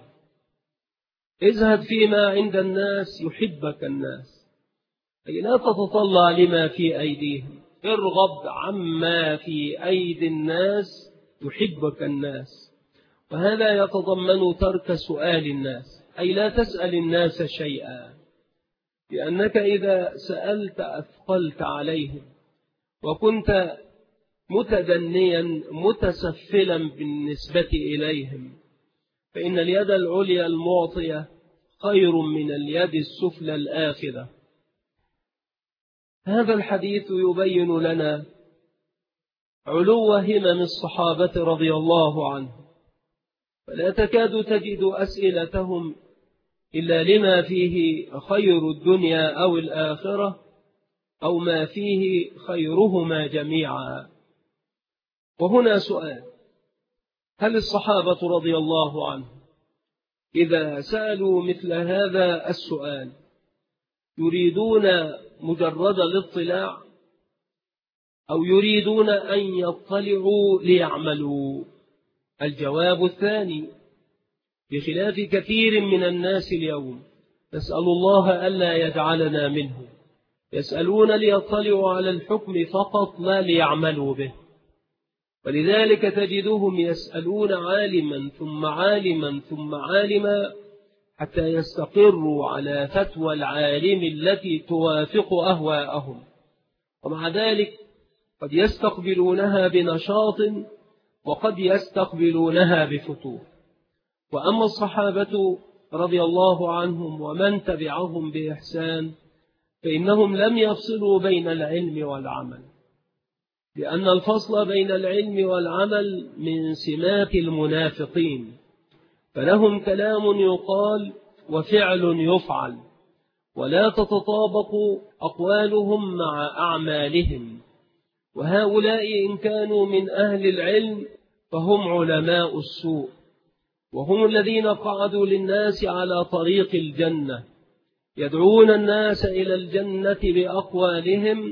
اذهب فيما عند الناس يحبك الناس، أي لا تتطلع لما في أيديهم، ارغب عما في أيدي الناس يحبك الناس. وهذا يتضمن ترك سؤال الناس، أي لا تسأل الناس شيئا، لأنك إذا سألت أثقلت عليهم، وكنت متدنيا متسفلا بالنسبة إليهم، فإن اليد العليا المعطية خير من اليد السفلى الآخذة. هذا الحديث يبين لنا علو همم الصحابة رضي الله عنهم، فلا تكاد تجد أسئلتهم إلا لما فيه خير الدنيا أو الآخرة، أو ما فيه خيرهما جميعا. وهنا سؤال: هل الصحابة رضي الله عنهم إذا سألوا مثل هذا السؤال يريدون مجرد الاطلاع، أو يريدون أن يطلعوا ليعملوا؟ الجواب الثاني، بخلاف كثير من الناس اليوم، نسأل الله ألا يجعلنا منهم، يسألون ليطلعوا على الحكم فقط لا ليعملوا به. ولذلك تجدهم يسألون عالما ثم عالما ثم عالما حتى يستقروا على فتوى العالم التي توافق أهواءهم، ومع ذلك قد يستقبلونها بنشاط وقد يستقبلونها بفتور. وأما الصحابة رضي الله عنهم ومن تبعهم بإحسان فإنهم لم يفصلوا بين العلم والعمل، لأن الفصل بين العلم والعمل من سمات المنافقين، فلهم كلام يقال وفعل يفعل، ولا تتطابق أقوالهم مع أعمالهم. وهؤلاء إن كانوا من أهل العلم فهم علماء السوء، وهم الذين قعدوا للناس على طريق الجنة، يدعون الناس إلى الجنة بأقوالهم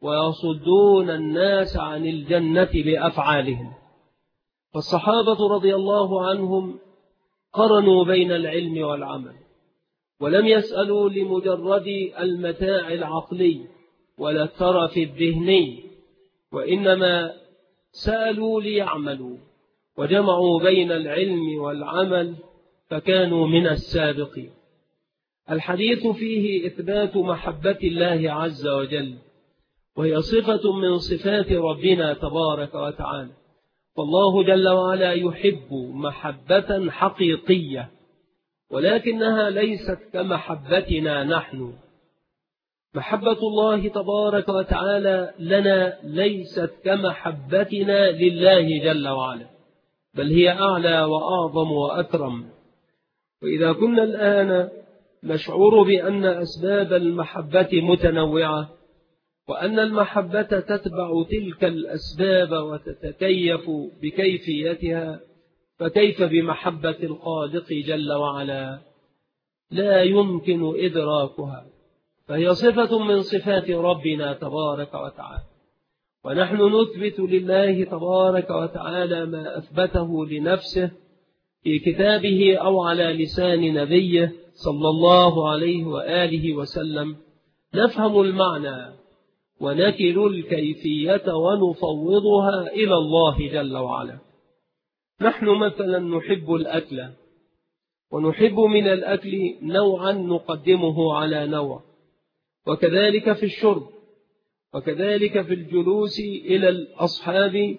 ويصدون الناس عن الجنة بأفعالهم. فالصحابة رضي الله عنهم قرنوا بين العلم والعمل، ولم يسألوا لمجرد المتاع العقلي ولا الترف الذهني، وإنما سألوا ليعملوا، وجمعوا بين العلم والعمل فكانوا من السابقين. الحديث فيه إثبات محبة الله عز وجل، وهي صفة من صفات ربنا تبارك وتعالى. فالله جل وعلا يحب محبة حقيقية، ولكنها ليست كمحبتنا نحن. محبة الله تبارك وتعالى لنا ليست كمحبتنا لله جل وعلا، بل هي أعلى وأعظم وأكرم. وإذا كنا الآن نشعر بأن أسباب المحبة متنوعة، وأن المحبة تتبع تلك الأسباب وتتكيف بكيفيتها، فكيف بمحبة الخالق جل وعلا؟ لا يمكن إدراكها، فهي صفة من صفات ربنا تبارك وتعالى. ونحن نثبت لله تبارك وتعالى ما أثبته لنفسه في كتابه أو على لسان نبيه صلى الله عليه وآله وسلم، نفهم المعنى ونكل الكيفية ونفوضها إلى الله جل وعلا. نحن مثلا نحب الأكل، ونحب من الأكل نوعا نقدمه على نوع، وكذلك في الشرب، وكذلك في الجلوس إلى الأصحاب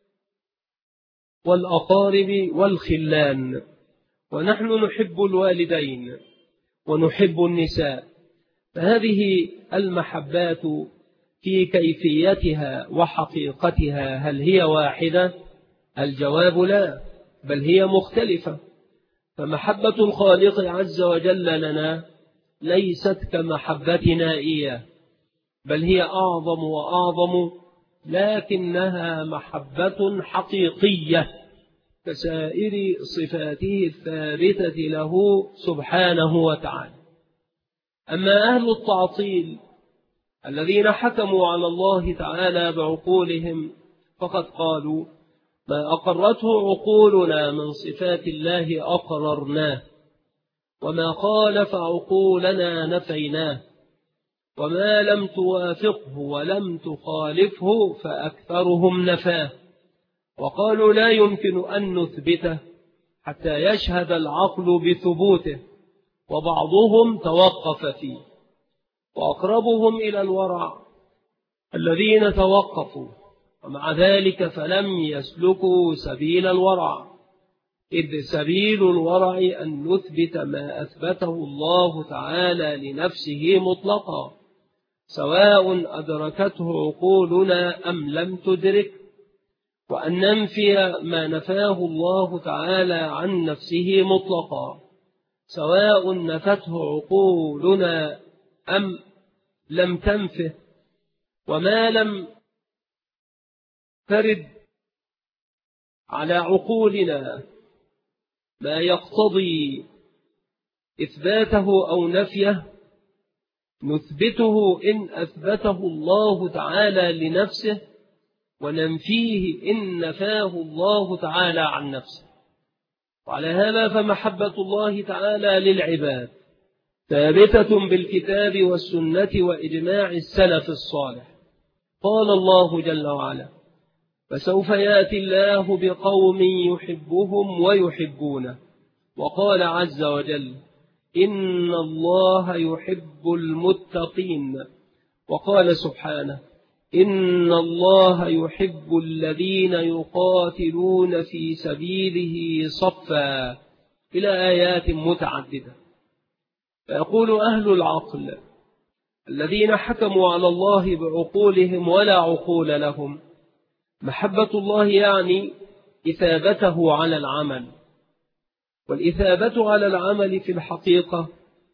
والأقارب والخلان. ونحن نحب الوالدين ونحب النساء، فهذه المحبات في كيفيتها وحقيقتها هل هي واحدة؟ الجواب لا، بل هي مختلفة. فمحبة الخالق عز وجل لنا ليست كمحبتنا إياه، بل هي أعظم وأعظم، لكنها محبة حقيقية كسائر صفاته الثابتة له سبحانه وتعالى. أما أهل التعطيل الذين حكموا على الله تعالى بعقولهم فقد قالوا: ما أقرته عقولنا من صفات الله أقررناه، وما خالف عقولنا نفيناه، وما لم توافقه ولم تخالفه فأكثرهم نفاه. وقالوا لا يمكن أن نثبته حتى يشهد العقل بثبوته، وبعضهم توقف فيه. وأقربهم إلى الورع الذين توقفوا، ومع ذلك فلم يسلكوا سبيل الورع، إذ سبيل الورع أن نثبت ما أثبته الله تعالى لنفسه مطلقا، سواء أدركته عقولنا أم لم تدرك، وأن ننفي ما نفاه الله تعالى عن نفسه مطلقا، سواء نفته عقولنا أم لم تنفه. وما لم ترد على عقولنا ما يقتضي إثباته أو نفيه نثبته إن أثبته الله تعالى لنفسه، وننفيه إن نفاه الله تعالى عن نفسه. وعلى هذا فمحبة الله تعالى للعباد ثابتة بالكتاب والسنة وإجماع السلف الصالح. قال الله جل وعلا: فسوف يأتي الله بقوم يحبهم ويحبونه. وقال عز وجل: إن الله يحب المتقين. وقال سبحانه: إن الله يحب الذين يقاتلون في سبيله صفا، إلى آيات متعددة. فيقول أهل العقل الذين حكموا على الله بعقولهم ولا عقول لهم: محبة الله يعني إثابته على العمل. والإثابة على العمل في الحقيقة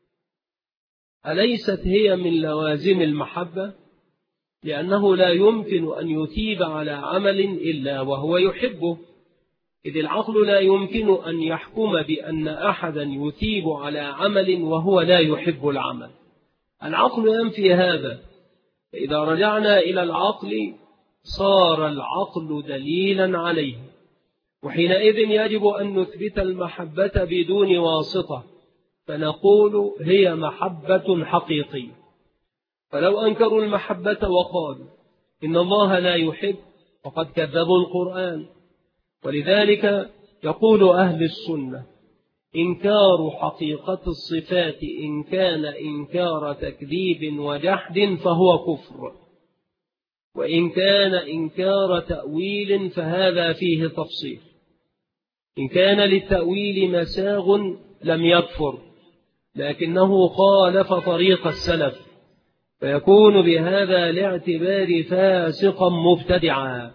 أليست هي من لوازم المحبة؟ لأنه لا يمكن أن يثيب على عمل إلا وهو يحبه، إذ العقل لا يمكن أن يحكم بأن أحدا يثيب على عمل وهو لا يحب العمل. العقل ينفي هذا، فإذا رجعنا إلى العقل صار العقل دليلا عليه، وحينئذ يجب أن نثبت المحبة بدون واسطة، فنقول هي محبة حقيقية. فلو أنكروا المحبة وقالوا إن الله لا يحب فقد كذبوا القرآن. ولذلك يقول أهل السنة: إنكار حقيقة الصفات إن كان إنكار تكذيب وجحد فهو كفر، وإن كان إنكار تأويل فهذا فيه تفصيل. إن كان للتأويل مساغ لم يكفر، لكنه خالف طريق السلف، فيكون بهذا الاعتبار فاسقا مبتدعا.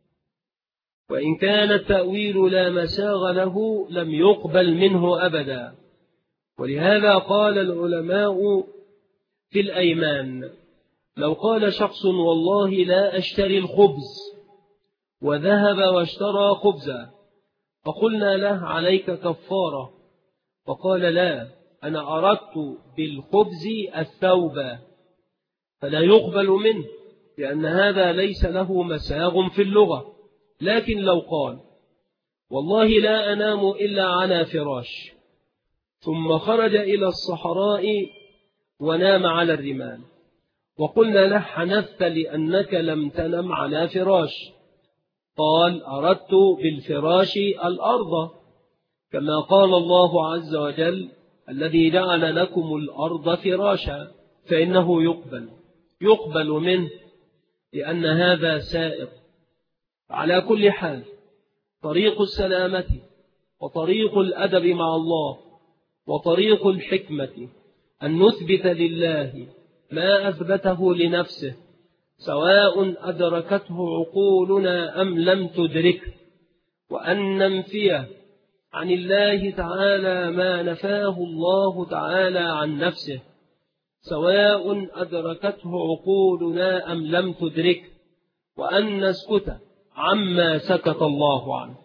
وإن كان التأويل لا مساغ له لم يقبل منه أبدا. ولهذا قال العلماء في الأيمان: لو قال شخص والله لا أشتري الخبز، وذهب واشترى خبزا، فقلنا له عليك كفارة، فقال لا، أنا أردت بالخبز الثوب، فلا يقبل منه، لأن هذا ليس له مساغ في اللغة. لكن لو قال والله لا أنام إلا على فراش، ثم خرج إلى الصحراء ونام على الرمال، وقلنا له حنثت لأنك لم تنم على فراش، قال أردت بالفراش الأرض، كما قال الله عز وجل: الذي جعل لكم الأرض فراشا، فإنه يقبل منه، لأن هذا سائر. على كل حال، طريق السلامة وطريق الأدب مع الله وطريق الحكمة أن نثبت لله ما أثبته لنفسه، سواء أدركته عقولنا أم لم تدركه، وأن ننفيه عن الله تعالى ما نفاه الله تعالى عن نفسه، سواء أدركته عقولنا أم لم تدركه، وأن نسكت عما سكت الله عنه.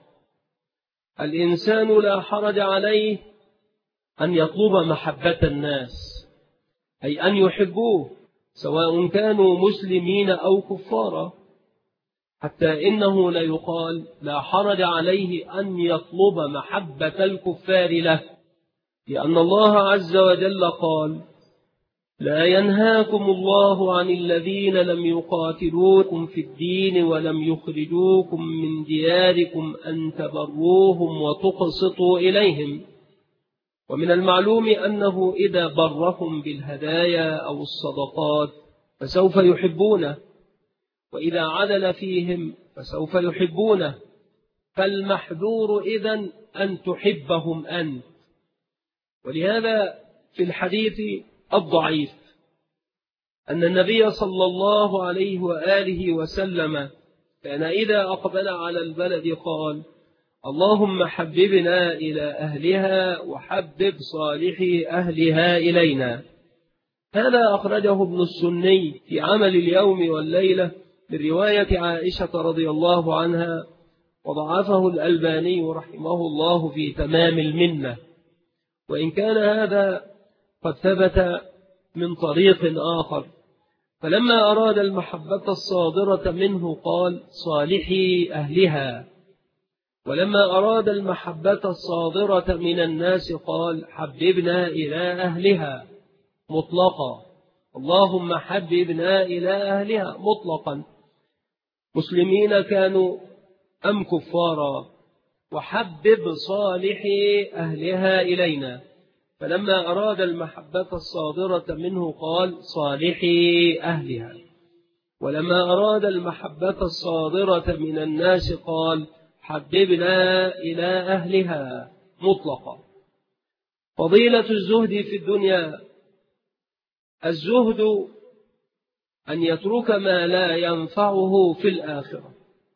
الإنسان لا حرج عليه أن يطلب محبة الناس، أي أن يحبوه، سواء كانوا مسلمين أو كفارا، حتى إنه لا يقال لا حرج عليه أن يطلب محبة الكفار له، لأن الله عز وجل قال: لا ينهاكم الله عن الذين لم يقاتلوكم في الدين ولم يخرجوكم من دياركم أن تبروهم وتقسطوا إليهم. ومن المعلوم أنه إذا برهم بالهدايا أو الصدقات فسوف يحبونه، وإذا عدل فيهم فسوف يحبونه، فالمحذور إذن أن تحبهم أنت. ولهذا في الحديث الضعيف أن النبي صلى الله عليه وآله وسلم كان إذا أقبل على البلد قال: اللهم حببنا إلى أهلها وحبب صالحي أهلها إلينا. هذا أخرجه ابن السني في عمل اليوم والليلة من رواية عائشة رضي الله عنها، وضعفه الألباني رحمه الله في تمام المنة، وإن كان هذا قد ثبت من طريق آخر. فلما أراد المحبة الصادرة منه قال: صالحي أهلها، ولما أراد المحبة الصادرة من الناس قال: حببنا إلى أهلها مطلقا. اللهم حببنا إلى أهلها مطلقا، مسلمين كانوا أم كفارا، وحبب صالحي أهلها إلينا. فلما أراد المحبة الصادرة منه قال: صالحي أهلها، ولما أراد المحبة الصادرة من الناس قال: حببنا إلى أهلها مطلقا. فضيلة الزهد في الدنيا: الزهد أن يترك ما لا ينفعه في الآخرة.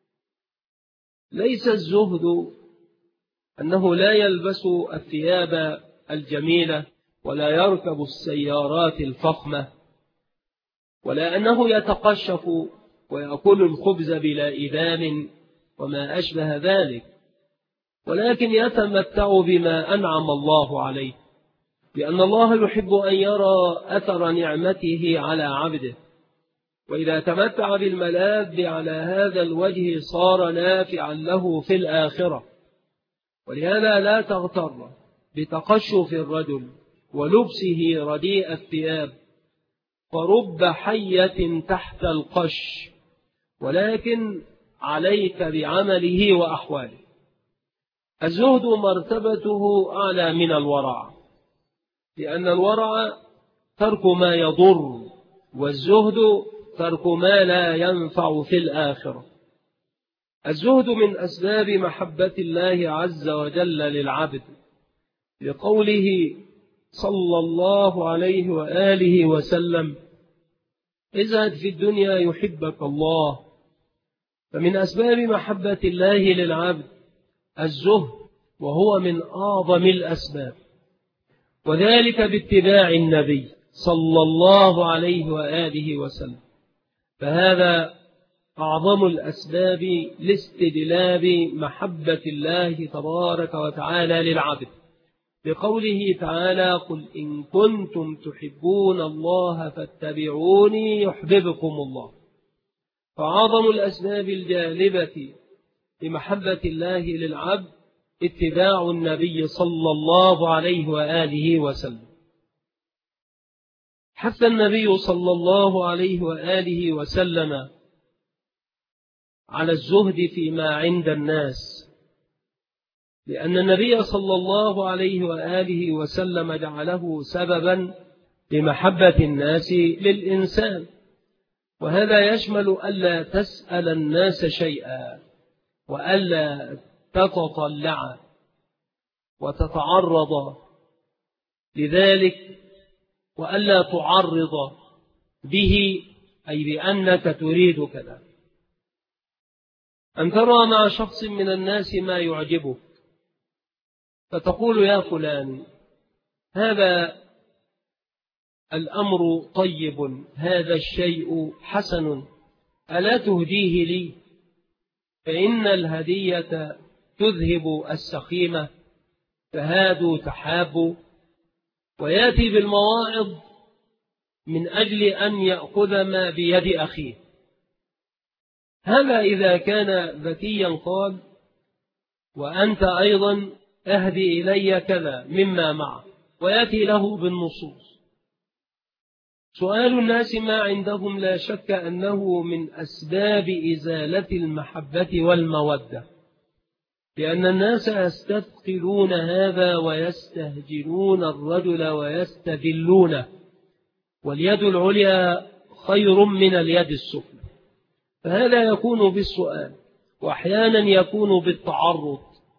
ليس الزهد أنه لا يلبس الثياب الجميلة ولا يركب السيارات الفخمة، ولا أنه يتقشف ويأكل الخبز بلا إذان وما أشبه ذلك، ولكن يتمتع بما أنعم الله عليه، لأن الله يحب أن يرى أثر نعمته على عبده. وإذا تمتع بالملاذ على هذا الوجه صار نافعا له في الآخرة. ولهذا لا تغتر بتقشف الرجل ولبسه رديء الثياب، فرب حية تحت القش، ولكن عليك بعمله وأحواله. الزهد مرتبته أعلى من الورع، لأن الورع ترك ما يضر، والزهد ترك ما لا ينفع في الآخرة. الزهد من أسباب محبة الله عز وجل للعبد، لقوله صلى الله عليه وآله وسلم: ازهد في الدنيا يحبك الله. فمن أسباب محبة الله للعبد الزهد، وهو من أعظم الأسباب، وذلك باتباع النبي صلى الله عليه وآله وسلم. فهذا أعظم الأسباب لاستجلاب محبة الله تبارك وتعالى للعبد، بقوله تعالى: قل إن كنتم تحبون الله فاتبعوني يحببكم الله. فأعظم الأسباب الجالبة لمحبة الله للعبد اتباع النبي صلى الله عليه وآله وسلم. حث النبي صلى الله عليه وآله وسلم على الزهد فيما عند الناس، لأن النبي صلى الله عليه وآله وسلم جعله سببا لمحبة الناس للإنسان. وهذا يشمل ألا تسأل الناس شيئا، وألا تتطلع وتتعرض لذلك، وألا تعرض به، أي بأنك تريد كذا. أن ترى مع شخص من الناس ما يعجبك، فتقول: يا فلان، هذا الأمر طيب، هذا الشيء حسن، ألا تهديه لي؟ فإن الهدية تذهب السخيمة، فهادوا تحابوا. ويأتي بالمواعظ من أجل أن يأخذ ما بيد أخيه. هذا إذا كان ذكيا قال: وأنت أيضا أهدي إلي كذا مما معه، ويأتي له بالنصوص. سؤال الناس ما عندهم لا شك أنه من أسباب إزالة المحبة والمودة، لأن الناس يستثقلون هذا ويستهجنون الرجل ويستذلونه، واليد العليا خير من اليد السفلى. فهذا يكون بالسؤال، وأحيانا يكون بالتعرض،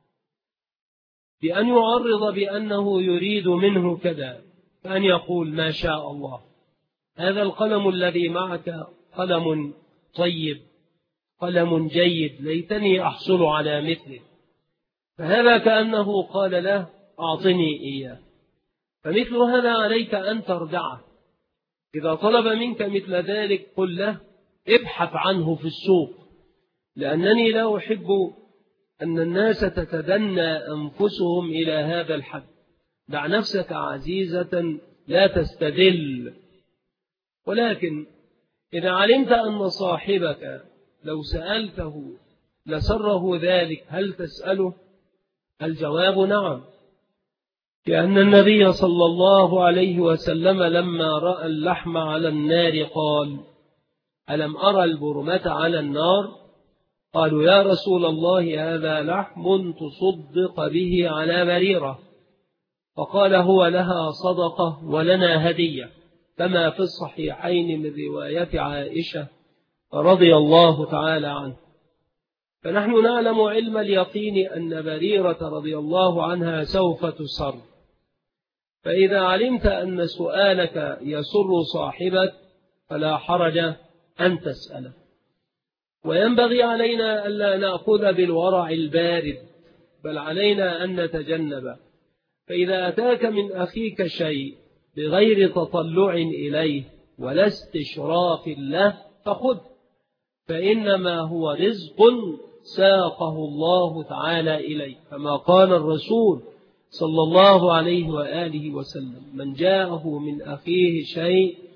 بأن يعرض بأنه يريد منه كذا، فأن يقول: ما شاء الله، هذا القلم الذي معك قلم طيب، قلم جيد، ليتني أحصل على مثله. فهذا كأنه قال له: أعطني إياه. فمثل هذا عليك أن تردعه. إذا طلب منك مثل ذلك قل له: ابحث عنه في السوق، لأنني لا أحب أن الناس تتدنى أنفسهم إلى هذا الحد. دع نفسك عزيزة لا تستذل. ولكن إذا علمت أن صاحبك لو سألته لسره ذلك، هل تسأله؟ الجواب نعم، لأن النبي صلى الله عليه وسلم لما رأى اللحم على النار قال: ألم أرى البرمة على النار؟ قالوا: يا رسول الله، هذا لحم تصدق به على بريرة. فقال: هو لها صدقة ولنا هدية، كما في الصحيحين من رواية عائشة رضي الله تعالى عنه. فنحن نعلم علم اليقين أن بريرة رضي الله عنها سوف تسر. فإذا علمت أن سؤالك يسر صاحبك فلا حرج أن تسأله. وينبغي علينا ألا نأخذ بالورع البارد، بل علينا أن نتجنب. فإذا أتاك من أخيك شيء بغير تطلع إليه ولا استشراف له فخذ، فإنما هو رزق ساقه الله تعالى إليه، كما قال الرسول صلى الله عليه وآله وسلم: من جاءه من أخيه شيء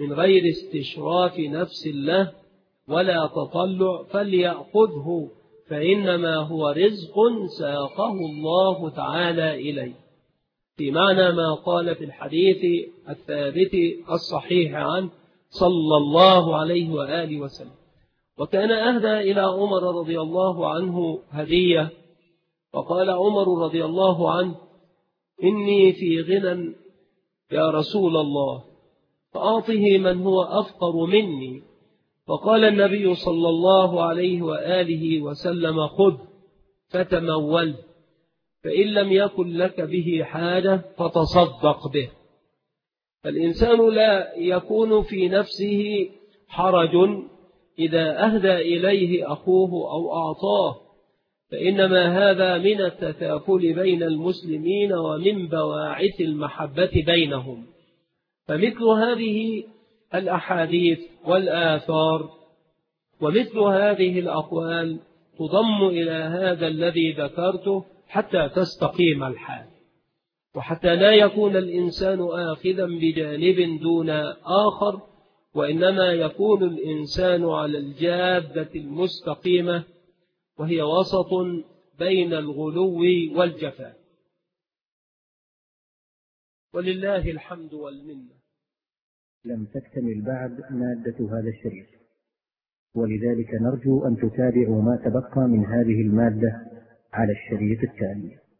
من غير استشراف نفس له ولا تطلع فليأخذه، فإنما هو رزق ساقه الله تعالى إليه، في معنى ما قال في الحديث الثابت الصحيح عنه صلى الله عليه وآله وسلم. وكان أهدى إلى عمر رضي الله عنه هدية، وقال عمر رضي الله عنه: إني في غنى يا رسول الله، فأعطه من هو أفقر مني. فقال النبي صلى الله عليه وآله وسلم: خذ فتمول، فإن لم يكن لك به حاجة فتصدق به. فالإنسان لا يكون في نفسه حرج إذا أهدى إليه أخوه أو أعطاه، فإنما هذا من التكافل بين المسلمين ومن بواعث المحبة بينهم. فمثل هذه الأحاديث والآثار ومثل هذه الأقوال تضم إلى هذا الذي ذكرته حتى تستقيم الحال، وحتى لا يكون الإنسان آخذا بجانب دون آخر، وإنما يكون الإنسان على الجادة المستقيمة، وهي وسط بين الغلو والجفاء. ولله الحمد والمنة. لم تكتمل بعد مادة هذا الشريط، ولذلك نرجو أن تتابعوا ما تبقى من هذه المادة على الشريط التالي.